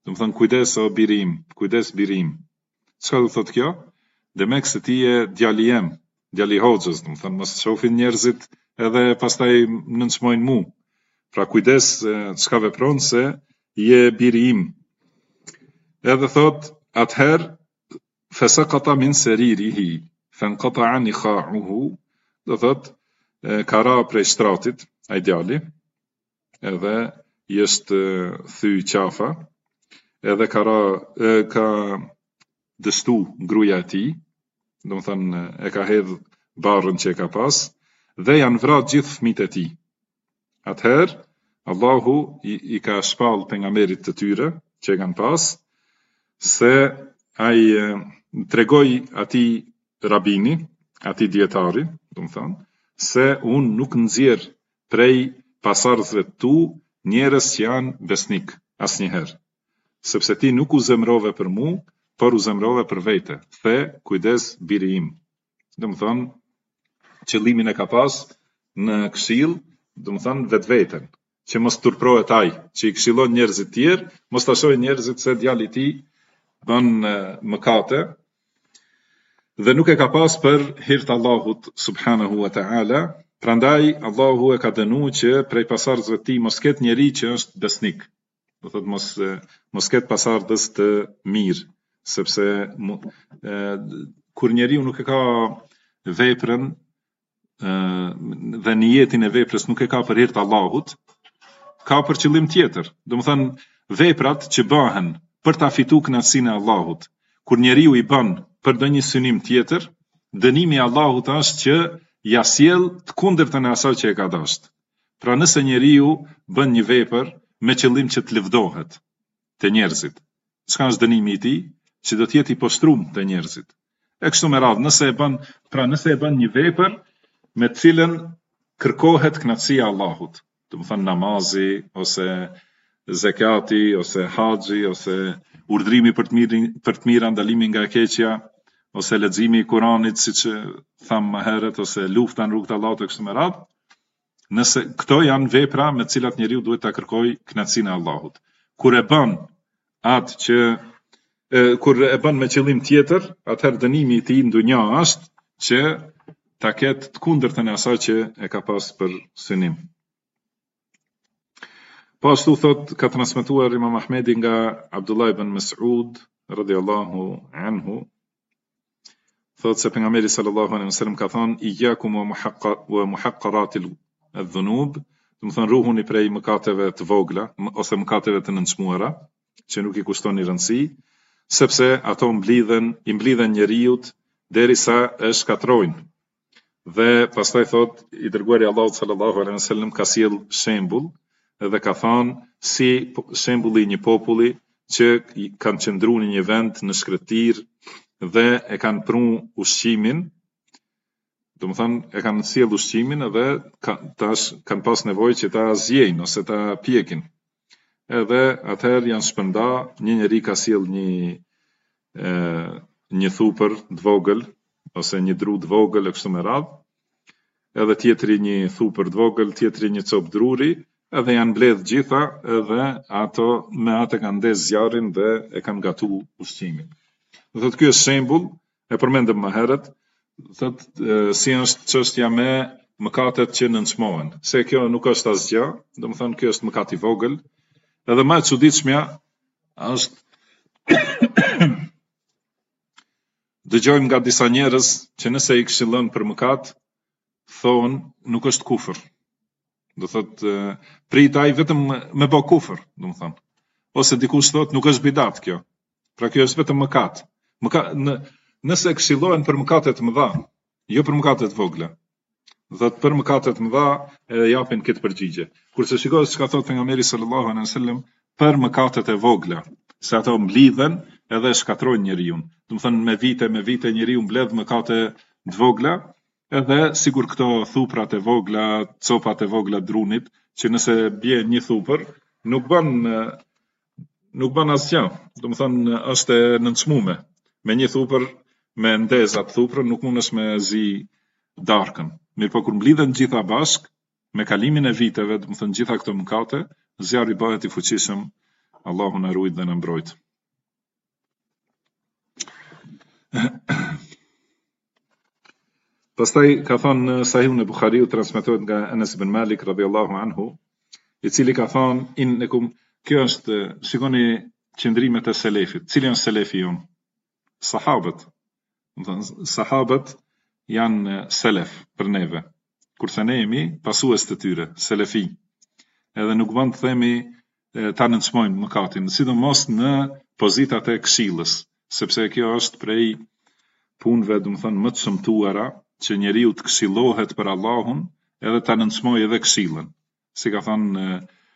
do të thënë kujdes o birim, kujdes birim. Çka do thotë kjo? Demek se ti je djali jem, djali hoxhës, do të thënë mos shohin njerëzit edhe pastaj nënçmojnë mu. Pra kujdes çka vepron se je biri im. Edhe thot atëherë fasaqata min saririhi fanqata'a nikha'uhu, do thot ka ra prej shtratit ai djali, edhe i është thy qafa, edhe ka dëstu gruaja e tij, do të thënë e ka hedh barrën që e ka pas, dhe janë vrarë gjithë fëmijët e tij. Atëherë Allahu i ka shpall pejgamberit të tyre që e kanë pas, se ai tregoi atij rabini, atij dietari, do të thënë, se unë nuk nxjerr prej pasardhësve tu njerëz që janë besnik asnjëherë, sepse ti nuk u zemrove për mu, por u zemrove për vete. The, kujdes biri im. Do të thënë, qëllimin e ka pas në këshill, do të thënë vetveten, që mos turprohet ai, që i këshillon njerëzit tjerë, mos ta shohin njerëzit se djali i tij bën mëkate, dhe nuk e ka pas për hir të Allahut subhanahu wa ta'ala. Prandaj Allahu e ka dënuar që prej pasardhësve të tij mos ketë njeri që është besnik. Do thotë mos ketë pasardhës të mirë, sepse kur njeriu nuk e ka veprën dhe niyetin e veprës nuk e ka për hir të Allahut, ka për qëllim tjetër. Do të thënë veprat që bëhen për ta fituar kënaqësinë e Allahut, kur njeriu i bën për ndonjë synim tjetër, dënimi i Allahut është që ja sjell të kundërtën e asaj që e ka dashur. Pra nëse njeriu bën një vepër me qëllim që të lëvdohet te njerëzit, çka është dënimi i tij? Që do të jetë i poshtruar te njerëzit. E kështu me radhë, nëse e bën një vepër me të cilën kërkohet kënaqësia e Allahut, do të thënë namazi, ose zekati, ose haxhi, ose urdhrimi për të mira, ndalimi nga e keqja, ose leximi i Kuranit, siç tham më herët, ose lufta në rrugt të Allahut e kështu me radhë. Nëse këto janë vepra me të cilat njeriu duhet ta kërkojë kënaqësinë e Allahut. Kur e bën me qëllim tjetër, atëherë dënimi i tij në dunja është që ta ketë të kundërtën e asaj që e ka pas për synim. Po ashtu thot, ka transmetuar Imam Ahmedi nga Abdullah ibn Mas'ud radhiyallahu anhu, thot se pejgamberi sallallahu alaihi wasallam ka thënë iyyakum wa muhaqqaratil adh-dhunub, do të thënë ruhuni prej mëkateve të vogla ose mëkateve të nënçmuara, që nuk i kushtoni rëndësi, sepse ato i mblidhen njeriu derisa e shkatrojnë. Dhe pastaj thot i dërguari Allahut sallallahu alaihi wasallam ka sjell shembull, edhe ka thënë si shembulli i një populli që kanë qëndruar në një vend në shkretir dhe e kanë prur ushqimin, do të thënë e kanë sjell ushqimin edhe tash kanë pas nevojë që ta zgjejnë ose ta pjekin. Edhe atëherë janë shpërnda, një njeri ka sjell një thupër të vogël ose një dru të vogël e kështu me radhë, edhe tjetri një thupër të vogël, tjetri një copë druri, edhe janë mbledh gjitha, edhe ato me atë kanë ndez zjarrin dhe e kanë gatu ushqimin. Do thotë ky është shembull, e përmendëm më herët, thotë si është çështja me mëkatet që nënçmohen. Se kjo nuk është asgjë, domethënë ky është mëkat i vogël, edhe më e çuditshmja është dëgjojmë nga disa njerëz që nëse i këshillon për mëkat, thonë nuk është kufër. Do thotë pritaj vetëm me bë kufër, domethënë. Ose dikush thotë nuk është bidat kjo. Pra kjo është vetëm mëkat. Nëse këshillohen për mëkate të mëdha, jo për mëkate të vogla. Thotë për mëkate të mëdha e japin këtë përgjigje. Kurse shikoj çka thotë pejgamberi sallallahu alaihi wasallam për mëkatet e vogla, se ato mblidhen edhe shkatrojnë njeriu. Domethënë me vite njeriu mbledh mëkate të vogla, edhe sigur këto thuprat e vogla, copat e vogla drunit, që nëse bie një thupër, nuk bën asgjë. Domethënë është e nënçmuar. Me një thupër, me ndezat thuprën nuk mundesh me zi darkën. Mirëpo kur mblidhen gjitha bashk, me kalimin e viteve, domethënë gjitha këto mëkate, zjarri bëhet i fuqishëm Allahu na ruajt dhe na mbrojt. Pastaj ka thënë në Sahihun e Buhariut transmetohet nga Anas ibn Malik radhiyallahu anhu, i cili ka thënë innakum, kjo është, shikoni qëndrimet e selefit. Cili janë selefi jon? Sahabët. Sahabët janë selef për neve, kurse ne jemi pasues të tyre, selefi. Edhe nuk mund të themi ta nënçmojmë mëkatin, sidomos në pozitat e këshillës, sepse kjo është prej punëve, më të shëmtuara, që njeriu të këshillohet për Allahun edhe ta nënçmojë edhe këshillën. Si ka thënë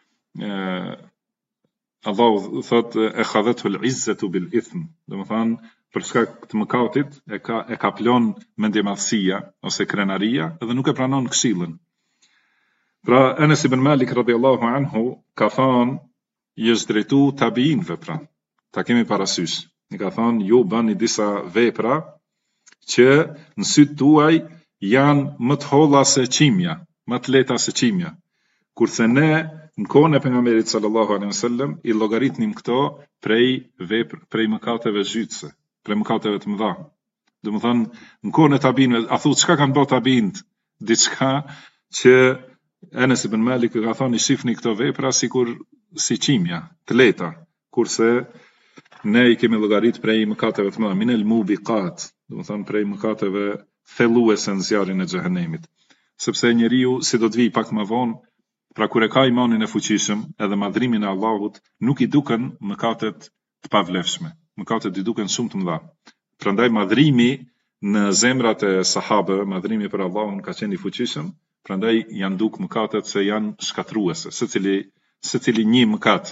Allahu thotë e khadhathu al-izzatu bil ithm, për shkak të mëkatit e ka plon mendjemadhësia ose krenaria edhe nuk e pranon këshillën. Pra Anas ibn Malik radhiyallahu anhu ka thënë i është drejtu tabiinëve, pra ta kemi parasysh. I ka thënë ju bani disa vepra që në sytë tuaj janë më të holla se qimja, më të lehta se qimja. Kurse ne në kohën e pejgamberit sallallahu alaihi wasallam i llogaritnim këto prej mëkateve zhytëse, prej mëkateve të mëdha. Domethënë në kohën e tabinëve, a thuhet çka kanë bërë tabinët? Diçka që Anas ibn Malik ka thënë i shifni këto vepra sikur si qimja, të lehta, kurse ne i kemi llogarit prej mëkateve të mëdha, minel mubiqat, domethënë prej mëkateve thelluese në zjarrin e xhehenemit. Sepse njeriu si do të vijë pak më vonë, pra kur e ka imanin e fuqishëm edhe madhrimin e Allahut, nuk i duken mëkatet të pavlefshme. Mëkatet i duken shumë të mëdha. Prandaj madhrimi në zemrat e sahabëve, madhrimi për Allahun ka qenë i fuqishëm, prandaj janë duk mëkatet se janë shkatruese, secili një mëkat.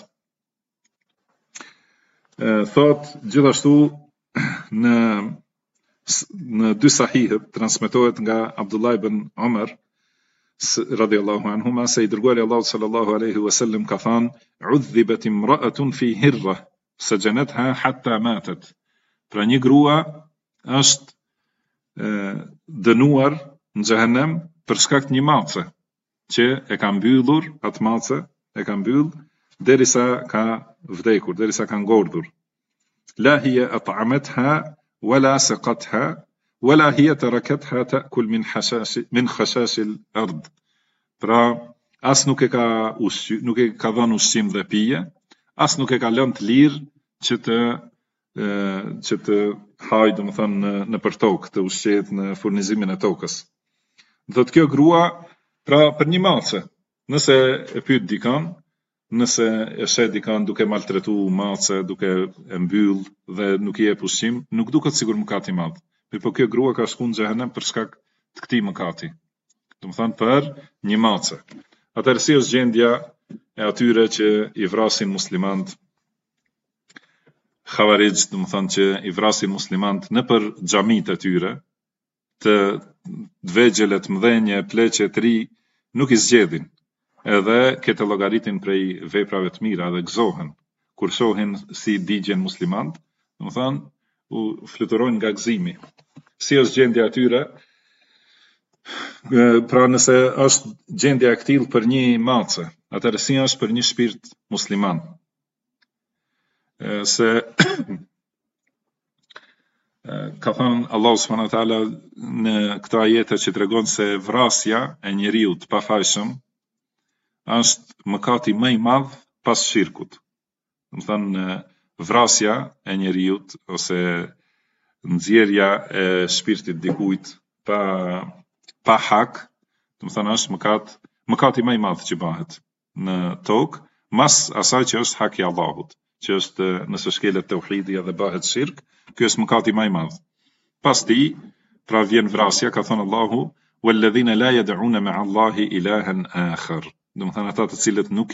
Thot gjithashtu në dy sahihët transmetohet nga Abdullah ibn Umar radhiyallahu anhuma se i dërguari Allahu sallallahu alaihi wasallam ka thënë udhibat imra'atun fi hirra sajanatha hatta matat. Pra një grua është dënuar në xhehenem për shkak të një mace që e ka mbyllur atë mace, e ka mbyll derisa ka vdekur, derisa ka ngordhur. La hiya at'amatha wala saqatha wala hiya tarakatha ta'kul min khashash al-ard. Pra as nuk e ka dhënë ushqim dhe pije, as nuk e ka lënë të lirë që të hajë, domethënë në për tokë, të ushqehet në furnizimin e tokës. Thotë kjo grua, pra për një mace, nëse e pyet dikan, nëse e shet dikan duke maltretu mace, duke e mbyll dhe nuk i jep ushqim, nuk duket sikur mëkat i madh. Po kjo grua ka shkuar në xhehenem për shkak të këtij mëkati. Domethënë për një mace. Atëherë si është gjendja e atyre që i vrasin muslimant, Khawarij, domethënë që i vrasin muslimant në për xhamit e tyre, të vegjële, të mëdhenje, pleqe, të ri, nuk i zgjedhin. Edhe këtë llogaritin prej veprave të mira dhe gëzohen kur shohin si digjen muslimant, domethënë u fluturojnë nga gëzimi. Si është gjendja atyre? Pra nëse është gjendja e këtill për një mace, atëherë si është për një shpirt musliman? Se ka thënë Allahu subhanahu wa taala në këto ajete që tregon se vrasja e njeriu të pafajshëm është mëkati më i madh pas shirkut. Domethënë vrasja e njeriu ose nxjerrja e shpirtit dikujt pa hak, domethënë është mëkati më i madh që bëhet në tokë, mas asaj që është haki i Allahut, që është nëse shkelet tauhidi dhe bëhet shirk, ky është mëkati më i madh. Pastaj pra vjen vrasja, ka thënë Allahu walladhina la yad'una ma'a Allahi ilahan akhar. Domethënë ata të cilët nuk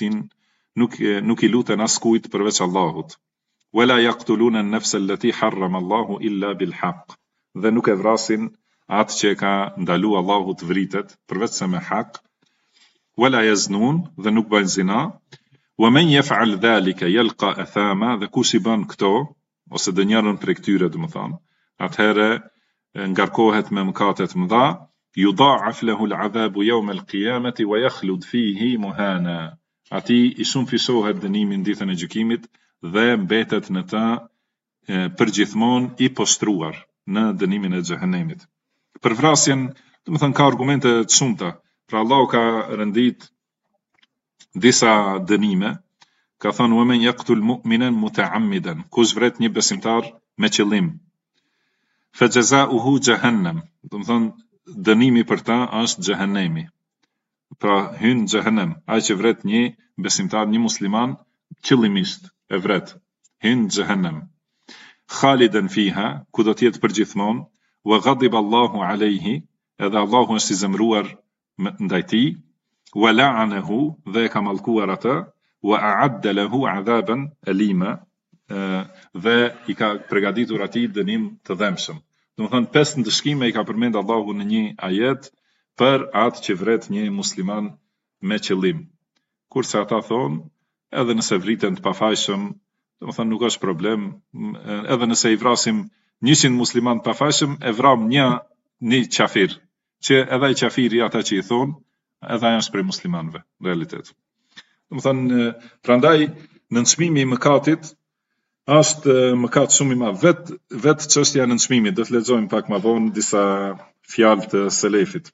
i luten askujt përveç Allahut. Wala yaqtuluna an-nafsa allati harrama Allahu illa bil haqq. Dhe nuk e vrasin atë që ka ndalu Allahu të vritet përveç se me hak. Wala yaznun, dhe nuk bëjnë zina. Wa man yaf'al dhalika yalqa athama, dhe kush i bën këto ose dënjërën prej këtyre, domethënë, atëherë ngarkohet me mëkate të mëdha. Yudha'af lahu al-'adhabu yawm al-qiyamati wa yakhlud fihi muhana. ati I shumëfisohet dënimi në ditën e gjykimit dhe mbetet në ta përgjithmonë I postruar në dënimin e xhehenemit. Për vrasjen, domethënë ka argumente të shumta. Pra Allahu ka rëndit disa dënime, ka thënë wa men yaqtul mu'minan muta'ammidan, kush vret një besimtar me qëllim. Fa jazauhu jahannam, domethënë dënimi për ta është xhehenemi. Pra hyn në xhehenem, ai që vret një besimtar, një musliman qëllimisht e vret, hyn në xhehenem. Khalidan fiha, ku do të jetë përgjithmonë, wa ghadiba Allahu alayhi, edhe Allahu është I zemëruar ndaj tij, wa la'anahu, dhe e ka mallkuar atë, wa a'adda lahu 'adhaban alima, dhe I ka përgatitur atij dënim të dhëmshëm. Domethënë 5 ndëshkime I ka përmend Allahu në një ajet për atë që vret një musliman me qëllim. Kurse ata thonë, edhe nëse vriten të pafajshëm, domethënë nuk është problem, edhe nëse I vrasim 100 musliman të pafajshëm, e vram një qafir, që edhe I qafiri ata që I thonë, edhe janë prej muslimanëve, realitet. Domethënë, prandaj nënçmimi I mëkatit është mëkat shumë I madh. Vetë çështja e nënçmimit, do të lexojmë pak më vonë disa fjalë të selefit.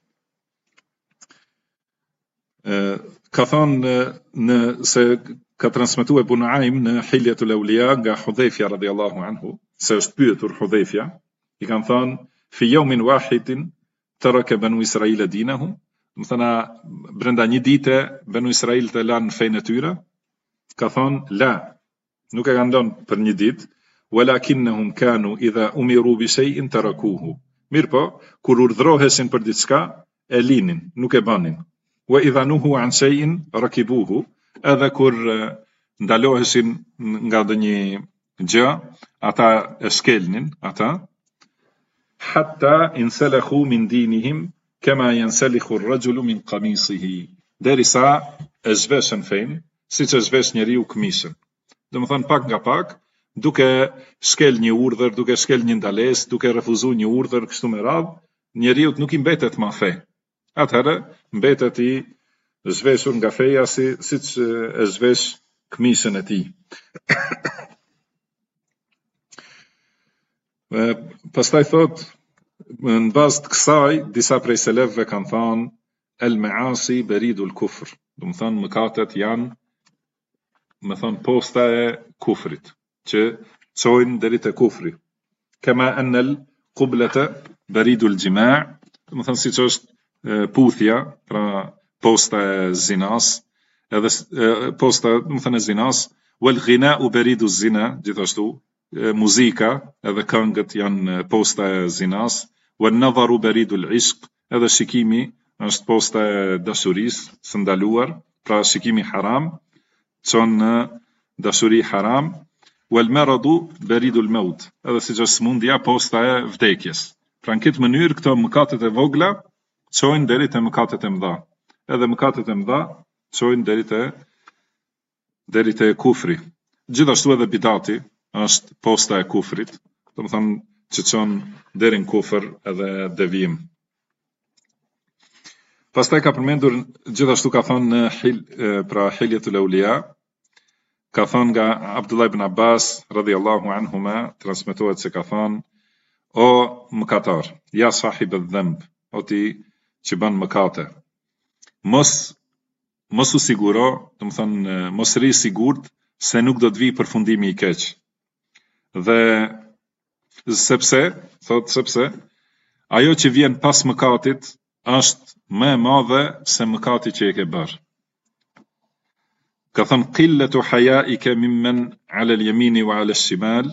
Ka thënë se ka transmetuar Ebu Nuaim në Hilyatul Awliya nga Hudhaifja radhiyallahu anhu, se është pyetur Hudhaifja, I kanë thënë fi yawmin wahidin taraka banu Israila dinahum, do thënë brenda një dite banu Israil të lanë fenë e tyre. Ka thënë la, nuk e kanë lënë për një ditë, walakinnahum kanu idha umiru bi shay'in tarakuhu. Mirpo, kur urdhroheshin për diçka, e linin, nuk e banin. Wa idha nuhu an shay'in rakibuhu, edhe kur ndaloheshin nga ndonjë gjë, ata e shkelnin ata, hatta insalakhu min dinihim kama yansalikhu ar-rajulu min qamisihi, derisa e zhveshën fenë, siç e zhvesh njeriu këmishën. Domethënë pak nga pak, duke shkel një urdhër, duke shkel një ndalesë, duke refuzuar një urdhër kështu me radhë, njeriu nuk I mbetet më fe. Atëherë mbetet I zhveshur nga feja siç e zhvesh këmishën e tij. Pastaj thot, në bazë të kësaj, disa prej selefëve kanë thënë el maasi beridul kufr, do të thonë mëkatet janë, më thonë posta e kufrit, që çojnë deri te kufri. Kama anel qublata beridul jima', do të thonë siç është puthja, pra posta e zinas, edhe posta, do të thonë e zinas, wal ghina'u beridu zina, gjithashtu muzika edhe këngët janë posta e zinas, wal nadharu beridul ishq, edhe shikimi është posta e dashurisë së ndaluar, pra shikimi haram çon në dashuri haram, wal maradu beridul maut, edhe siç është smundja posta e vdekjes. Pra në këtë mënyrë këto mëkatet e vogla çojnë deri te mëkatet e mëdha. Edhe mëkatet e mëdha çojnë deri te kufri. Gjithashtu edhe bidati është posta e kufrit, do të thonë që çon deri në kufër edhe devijim. Pastaj ka përmendur, gjithashtu ka thënë në pra Hilyatul Awliya, ka thënë nga Abdullah ibn Abbas radhiyallahu anhuma, transmetohet se ka thënë: o mëkatar, ja sahib ad-dhanb, o ti që bën mëkate, mos u siguro, do të thonë mos rri sigurt se nuk do të vi përfundimi I keq. Dhe sepse ajo që vjen pas mëkatit është më e madhe se mëkati që e ke bërë. Ka thënë qillatu hayaika mimman 'ala al-yamini wa 'ala al-shimal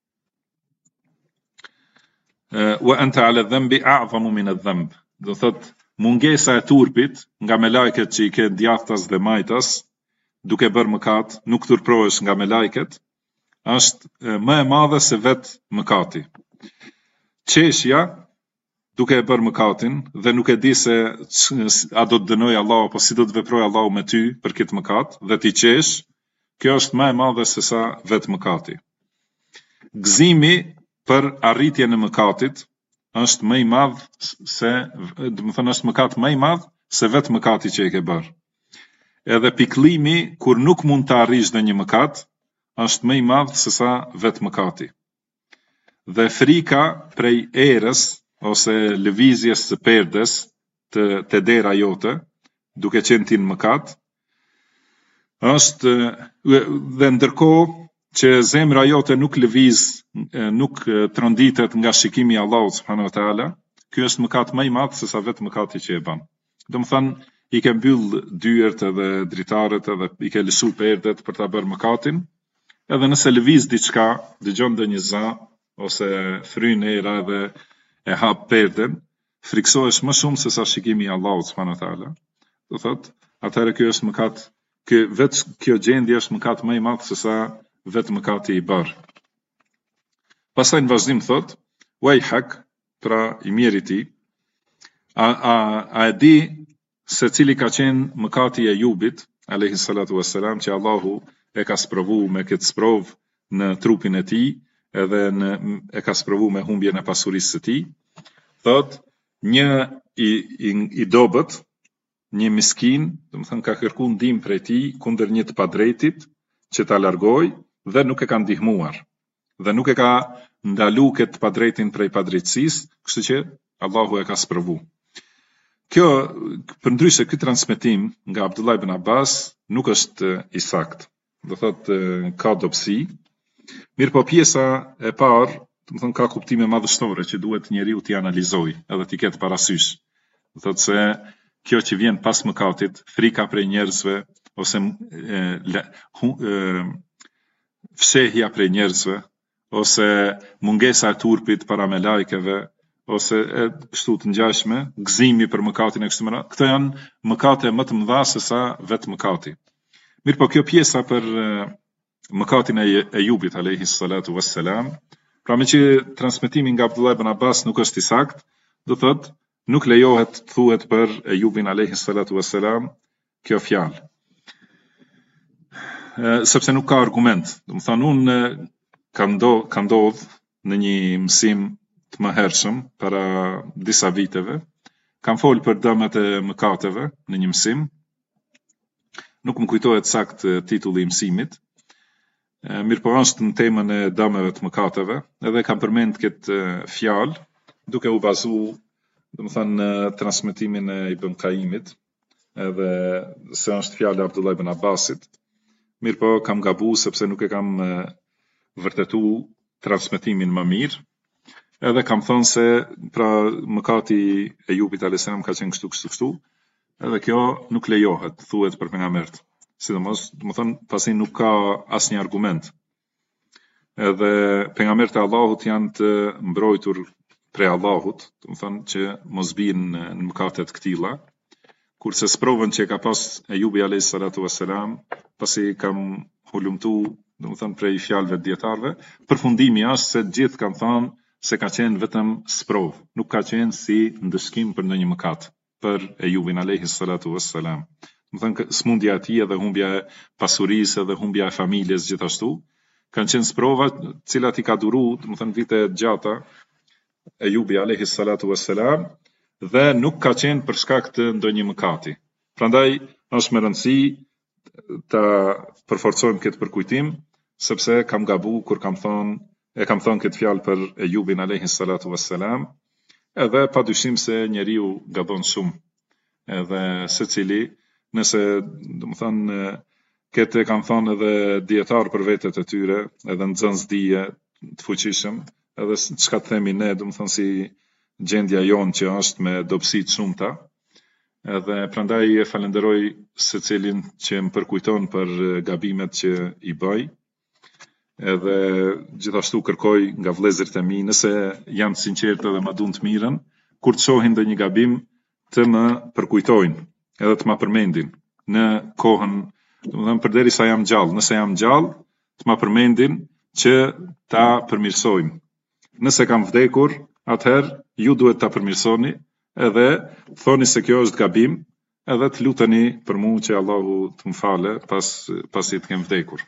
wa anta 'ala adh-dhanbi a'zamu min adh-dhanb. Do thotë mungesa e turpit nga me lajket që I ke djathtas dhe majtas, duke bërë mëkat, nuk turprohesh nga me lajket, është më e madhe se vetë mëkati. Qeshja, duke e bërë mëkatin, dhe nuk e di se a do të dënoj Allah, apo si do të veproj Allah me ty për këtë mëkat, dhe ti qesh, kjo është më e madhe se sa vetë mëkati. Gëzimi për arritjen e mëkatit është më I madh se, do të thonë është mëkat më I madh se vetë mëkati që e ke bërë. edhe pikëllimi kur nuk mund të arrish në një mëkat, është më i madh se sa vetë mëkati. Dhe frika prej erës ose lëvizjes së perdes të dera jote, duke qenë ti në mëkat, është dhe ndërkohë që zemra jote nuk lëviz, nuk tronditet nga shikimi i Allahut subhanahu wa taala, ky është mëkat më i madh se sa vetë mëkati që e bën. Domethënë i ke mbyll dyert edhe dritarët edhe i ke lësu perdet për ta bërë mëkatin, edhe nëse lëviz diçka, dëgjon ndonjë zë ose fryn era edhe e hap perden, friksohesh më shumë se sa shikimi i Allahut subhanahu wa taala. Do thotë, atëherë ky është mëkat, vetë kjo gjendje është mëkat më i madh se sa vetë mëkati i bërë. Pastaj në vazhdim thot, wajhak, pra i mjeri ti, a e di se cili ka qenë mëkati i Ejubit, alayhi salatu wassalam, që Allahu e ka sprovu me këtë sprov në trupin e tij, edhe e ka sprovu me humbjen e pasurisë së tij. Thot, një i dobët, një miskin, domethënë ka kërkuar ndihmë prej tij kundër një të padrejtit që ta largoj dhe nuk e ka ndihmuar. Dhe nuk e ka ndalu këtë padrejtin prej padrejtësisë, kështu që Allahu e ka sprovu. Kjo, përndryshe, ky transmetim nga Abdullah ibn Abbas nuk është i saktë. Do thotë ka dobësi. Mirë po pjesa e parë, domethënë ka kuptime madhështore që duhet njeriu t'i analizojë, edhe t'i ketë parasysh. Do thotë se kjo që vjen pas mëkatit, frika prej njerëzve ose fshehja prej njerëzve, ose mungesa e turpit para me lajkeve, ose kështu të ngjashme, gëzimi për mëkatin e kështu me radhë. Këto janë mëkate më të mëdha se sa vetë mëkati. Mirë po kjo pjesa për mëkatin e Ejubit alayhi salatu wassalam, pra me që transmetimi nga Abdullah ibn Abbas nuk është i saktë, do thotë nuk lejohet të thuhet për Ejubin alayhi salatu wassalam kjo fjalë. Sepse nuk ka argument. Domethënë unë ka ndodh në një mësim të mëhershëm para disa viteve, kam folë për dëmet e mëkateve në një mësim. Nuk më kujtohet sakt titulli i mësimit. Mirë po është në temën e dëmeve të mëkateve, edhe kam përmend këtë fjalë, duke u bazu, domethënë në transmetimin e Ibn Qayyimit, edhe se është fjala e Abdullah ibn Abbasit. Mirë po kam gabu sepse nuk e kam vërtetu transmetimin më mirë, edhe kam thonë se pra mëkati e Ejubit alayhis salam ka qenë kështu, edhe kjo nuk lejohet, thuhet për pejgambert. Sidomos, domethënë pasi nuk ka asnjë argument. Edhe pejgamberët e Allahut janë të mbrojtur prej Allahut, domethënë që mos bijnë në mëkate të këtilla. Kurse sprovën që ka pas Ejubi alayhis salatu wassalam, pasi kam hulumtu, domethënë prej fjalëve të dietarëve, përfundimi është se gjithë kanë thënë se ka qenë vetëm sprov, nuk ka qenë si ndëshkim për ndonjë mëkat për Ejubin alayhis salatu wassalam. Domethënë smundja e tij edhe humbja e pasurisë edhe humbja e familjes gjithashtu kanë qenë sprova të cilat I ka duru, domethënë vite të gjata Ejubi alayhis salatu wassalam, dhe nuk ka qenë për shkak të ndonjë mëkati. Prandaj është më rëndësi ta përforcojmë këtë përkujtim, sepse kam gabu kur kam thonë këtë fjalë për Ejubin alayhis salatu wassalam, edhe padyshim se njeriu gabon shumë. Edhe secili, nëse domethënë këtë kam thonë edhe dietar për vetët e tyre, edhe nxënës dije të fuqishëm, edhe çka të themi ne, domethënë si gjendja jonë që është me dobësi të shumta, edhe prandaj e falenderoj secilin që më përkujton për gabimet që I bëj, edhe gjithashtu kërkoj nga vëllezërit e mi, nëse janë të sinqertë dhe më duan të mirën, kur të shohin ndonjë gabim të më përkujtojnë, edhe të më përmendin në kohën, domethënë përderisa jam gjallë, nëse jam gjallë, të më përmendin që ta përmirësojmë. Nëse kam vdekur, atëherë ju duhet ta përmirësoni, edhe thoni se kjo është gabim, edhe të luteni për mua që Allahu të më fale pasi të kem vdekur.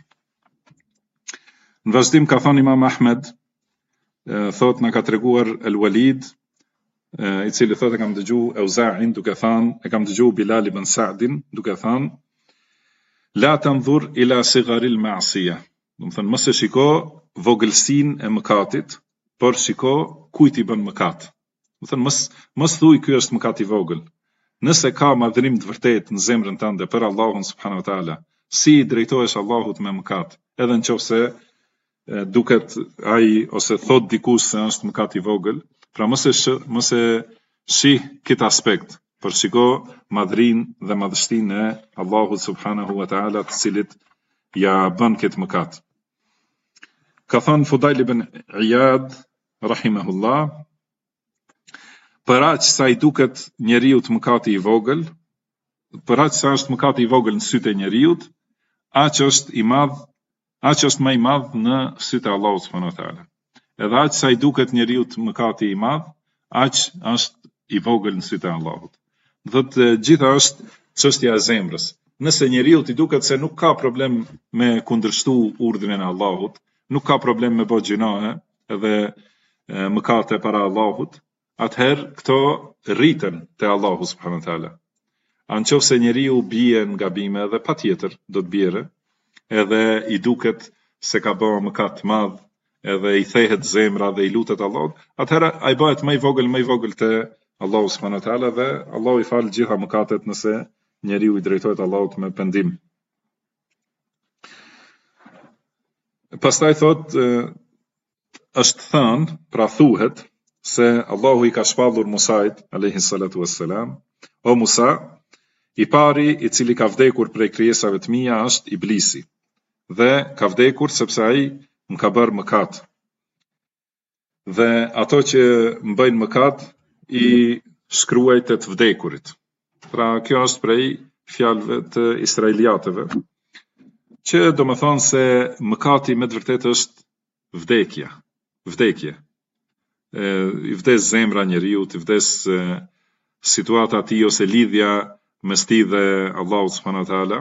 Në vazhdim ka thënë Imam Ahmed, thot na ka treguar El Walid, I cili thotë kam dëgju Euza'in duke thënë, e kam dëgju Bilal ibn Sa'din duke thënë, La tanzur ila sigaril ma'siyah. Do të thënë mos e shiko vogëlsinë e mëkatit, por shiko kujt i bën mëkat. Do të thënë mos thuj ky është mëkat i vogël. Nëse ka madhrim të vërtetë në zemrën tënde për Allahun subhanahu wa taala, si i drejtohesh Allahut me mëkat, edhe nëse duket ai ose thot dikush se është mëkat i vogël, pra mos e shih këtë aspekt, por shiko madhrinë dhe madhështinë e Allahut subhanahu wa taala, të cilit ja bën këtë mëkat. Ka thënë Fudail ibn Iyad rahimahullah, për aq sa i duket njeriu të mëkati i vogël, për aq sa është mëkati i vogël në sytë e njeriu, aq është më i madh në sytë e Allahut subhanahu wa taala. Edhe aq sa i duket njeriu të mëkati i madh, aq është i vogël në sytë e Allahut. Do të gjitha është çështja e zemrës. Nëse njeriu i duket se nuk ka problem me kundërshtu urdhrin e Allahut, nuk ka problem me bëj gjinohe edhe mëkate para Allahut, atëherë këto rriten te Allahu subhanahu wa taala. Nëse njeriu bie në gabime, edhe patjetër do të bjerë, edhe i duket se ka bërë mëkat të madh, edhe i thehet zemra dhe i lutet Allahut, atëherë ai bëhet më i vogël te Allahu subhanahu wa taala, dhe Allahu i fal gjitha mëkatet nëse njeriu i drejtohet Allahut me pendim. Pastaj thot, është thënë, pra thuhet, se Allahu i ka shpallur Musait alayhi salatu wassalam: o Musa, i pari i cili ka vdekur prej krijesave të mia është Iblisi, dhe ka vdekur sepse ai më ka bërë mëkat. Dhe ato që më bëjnë mëkat i shkruaj të vdekurit. Pra kjo është prej fjalëve të israeliatëve, që do më thonë se mëkati me të vërtetë është vdekje. I vdes zemra njeriu, i vdes situata e tij ose lidhja mes tij dhe Allahu subhanahu wa taala.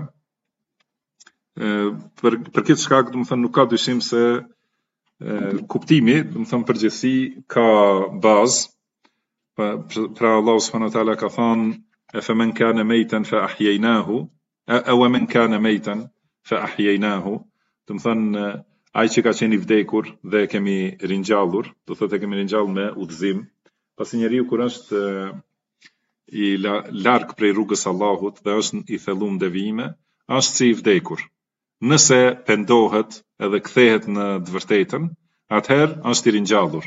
Për këtë shkak, do të thënë, nuk ka dyshim se kuptimi, do të thënë përgjithësi, ka bazë. Pra Allahu subhanahu wa taala ka thënë: "Afaman kana maytan fa ahyaynahu, aw man kana maytan fa ahyaynahu." Do të thënë, ai që ka qenë i vdekur dhe kemi ringjallur, do thotë kemi ringjallur me udhëzim. Pasi njeriu kur është i larg prej rrugës Allahut dhe është i thelluar devijime, është si i vdekur. Nëse pendohet edhe kthehet në të vërtetën, atëherë është i ringjallur.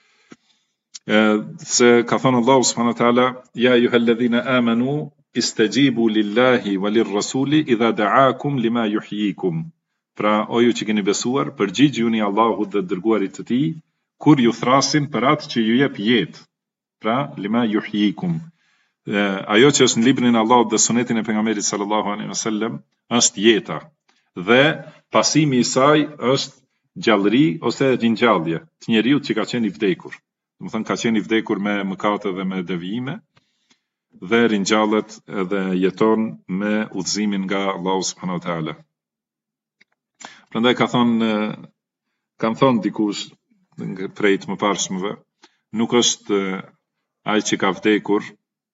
Se ka thënë Allahu subhanahu wa taala: "Ya ayyuhalladhina amanu istajibu lillahi walirrasuli idha da'akum lima yuhyikum." Pra, o ju që keni besuar, përgjigjuni Allahut dhe dërguarit të tij kur ju thrasin për atë që ju jep jetë. Pra, lima yuhyikum. Ajo që është në librin e Allahut dhe sunetin e pejgamberit sallallahu alaihi wasallam është jeta, dhe pasimi i saj është gjallëri ose ringjallje të njeriu që ka qenë i vdekur. Do të thënë, ka qenë i vdekur me mëkate dhe me devijime, dhe ringjallet edhe jeton me udhëzimin nga Allahu subhanahu wa taala. Prandaj kanë thonë dikush prej të mëparshmëve, nuk është ai që ka vdekur,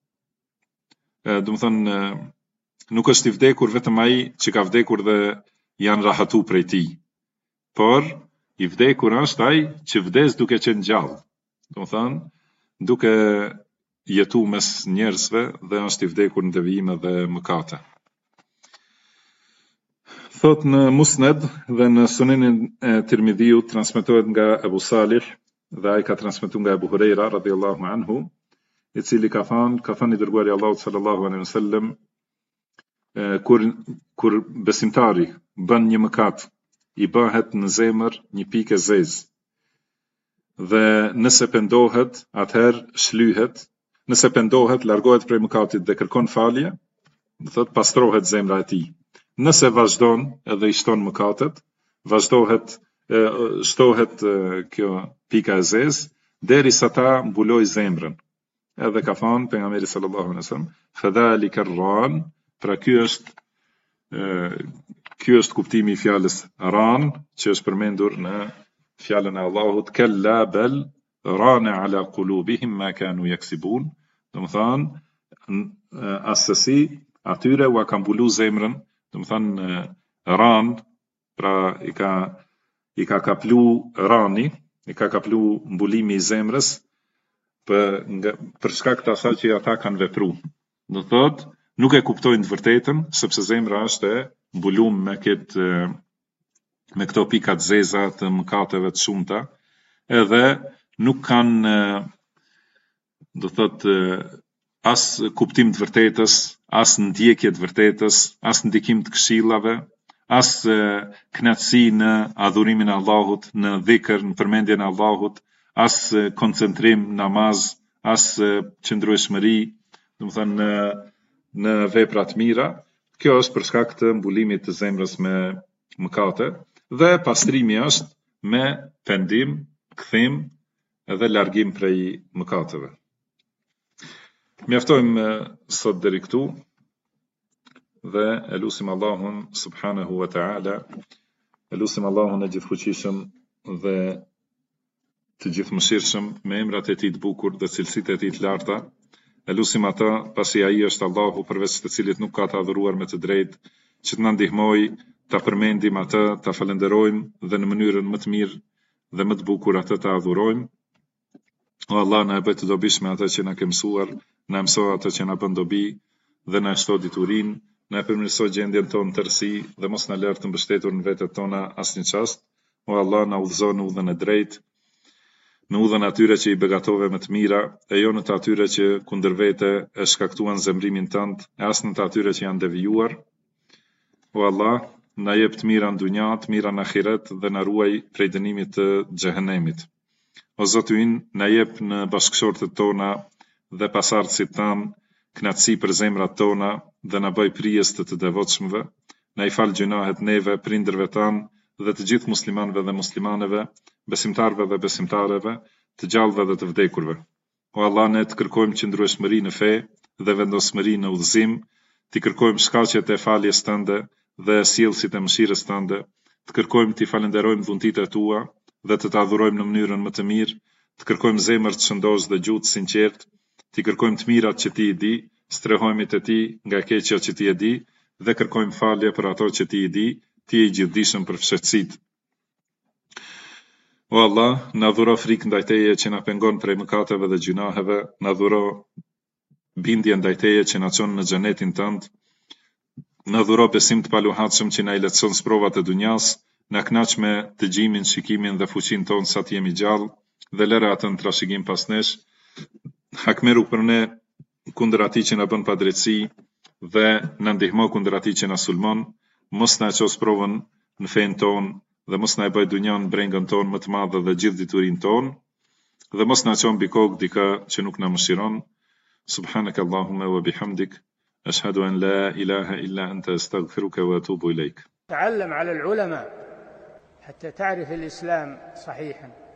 do të thënë, nuk është i vdekur vetëm ai që ka vdekur dhe janë rahatu prej tij, por i vdekur është ai që vdes duke qenë gjallë. Do të thënë, duke jetu mes njerëzve dhe është i vdekur në devijime dhe mëkate. Thot në Musned dhe në Sunenin e Tirmidhiut transmetohet nga Abu Salih, dhe ai ka transmetuar nga Abu Huraira radhiyallahu anhu, i cili ka thënë i dërguari Allahut sallallahu alaihi wasallam: kur besimtari bën një mëkat, i bëhet në zemër një pikë e zezë, dhe nëse pendohet, atëherë shlyhet. Nëse pendohet, largohet prej mëkatit dhe kërkon falje, do thotë pastrohet zemra e tij. Nëse vazhdon edhe i shton mëkatet, shtohet kjo pika e zezë derisa ta mbuloj zemrën. Edhe ka thënë pejgamberi sallallahu alaihi wasallam: "Fadhalika ar-ran", pra ky është kuptimi i fjalës ran, që është përmendur në fjalën e Allahut: "Kalla bal rana ala qulubihim ma kanu yaksibun." Do të thënë, asesi atyre u ka mbulu zemrën Do të thënë ran, pra i ka kaplu rani, i ka kaplu mbulimi i zemrës për shkak të asaj që ata kanë vepru. Do thot, nuk e kuptojnë të vërtetën, sepse zemra është e mbulum me këto pika të zeza të mëkateve të shumta, edhe nuk kanë, do thot, as kuptim të vërtetës, as ndjekje të vërtetës, as ndikim të këshillave, as kënaqësi në adhurimin e Allahut, në dhikr, në përmendjen e Allahut, as koncentrim, namaz, as qëndrueshmëri, do të thënë në vepra të mira. Kjo është për shkak të mbulimit të zemrës me mëkate, dhe pastrimi është me pendim, kthim edhe largim prej mëkateve. Mjaftojmë sot deri këtu dhe e lutim Allahun subhanahu wa ta'ala, e lutim Allahun e gjithfuqishëm dhe të gjithëmëshirshëm me emrat e tij të bukur dhe cilësitë e tij të larta. E lutim ata, pasi ai është Allahu përveç të cilit nuk ka të adhuruar me të drejtë, që të na ndihmojë ta përmendim atë, ta falenderojmë dhe në mënyrën më të mirë dhe më të bukur atë ta adhurojmë. O Allah, na e bëj të dobishme atë që na ke mësuar, na mëso atë që na bën dobi dhe na shto diturinë, na e përmirëso gjendjen tonë tërësi dhe mos na lër të mbështetur në vetet tona asnjë çast. O Allah, na udhëzo në udhën e drejtë, në udhën atyre që i begatove me të mira, e jo në të atyre që kundër vete e shkaktuan zemrimin tënd, e as në të atyre që janë devijuar. O Allah, na jep të mira në dunja, të mira në ahiret dhe na ruaj prej dënimit të xhehenemit. O Zoti ynë, na jep në bashkëshortet tona dhe pasardhësit tanë kënaqësi për zemrat tona dhe na bëj prijes të devotshmëve. Na i fal gjunahet neve, prindërve tanë dhe të gjithë muslimanëve dhe muslimaneve, besimtarëve dhe besimtareve, të gjallëve dhe të vdekurve. O Allah, ne të kërkojmë qëndrueshmëri në fe dhe vendosmëri në udhëzim, të kërkojmë shkaqjet e faljes tënde dhe sjellësit e mëshirës tënde, të kërkojmë të falenderojmë dhuntitë tua dhe të adhurojmë në mënyrën më të mirë, të kërkojmë zemër të shëndosh dhe gjuhë të sinqertë, të kërkojmë të mirat që ti i di, strehojmë te ti nga keqja që ti e di dhe kërkojmë falje për ato që ti i di, ti je i gjithdijshëm për fshehtësitë. O Allah, na dhuro frikë ndaj teje që na pengon prej mëkateve dhe gjunaheve, na dhuro bindje ndaj teje që na çon në xhenetin tënd, na dhuro besim të paluhatshëm që na i lehtëson sprovat e dunjas, na kënaq me dëgjimin, shikimin dhe fuqinë tonë sa të jemi gjallë dhe lëre atë në trashëgim pas nesh. Hakmeru për ne kundër atij që na bën padrejtësi dhe na ndihmo kundër atij që na sulmon, mos na ços provën në fen tonë dhe mos na e bëj dunjan brengën tonë më të madhe dhe gjithë diturinë tonë, dhe mos na çon mbi kokë dikë që nuk na mëshiron. Subhanaka Allahumma wa bihamdik, ashhadu an la ilaha illa anta astaghfiruka wa atubu ilayk. تعلم على العلماء حتى تعرف الإسلام صحيحا.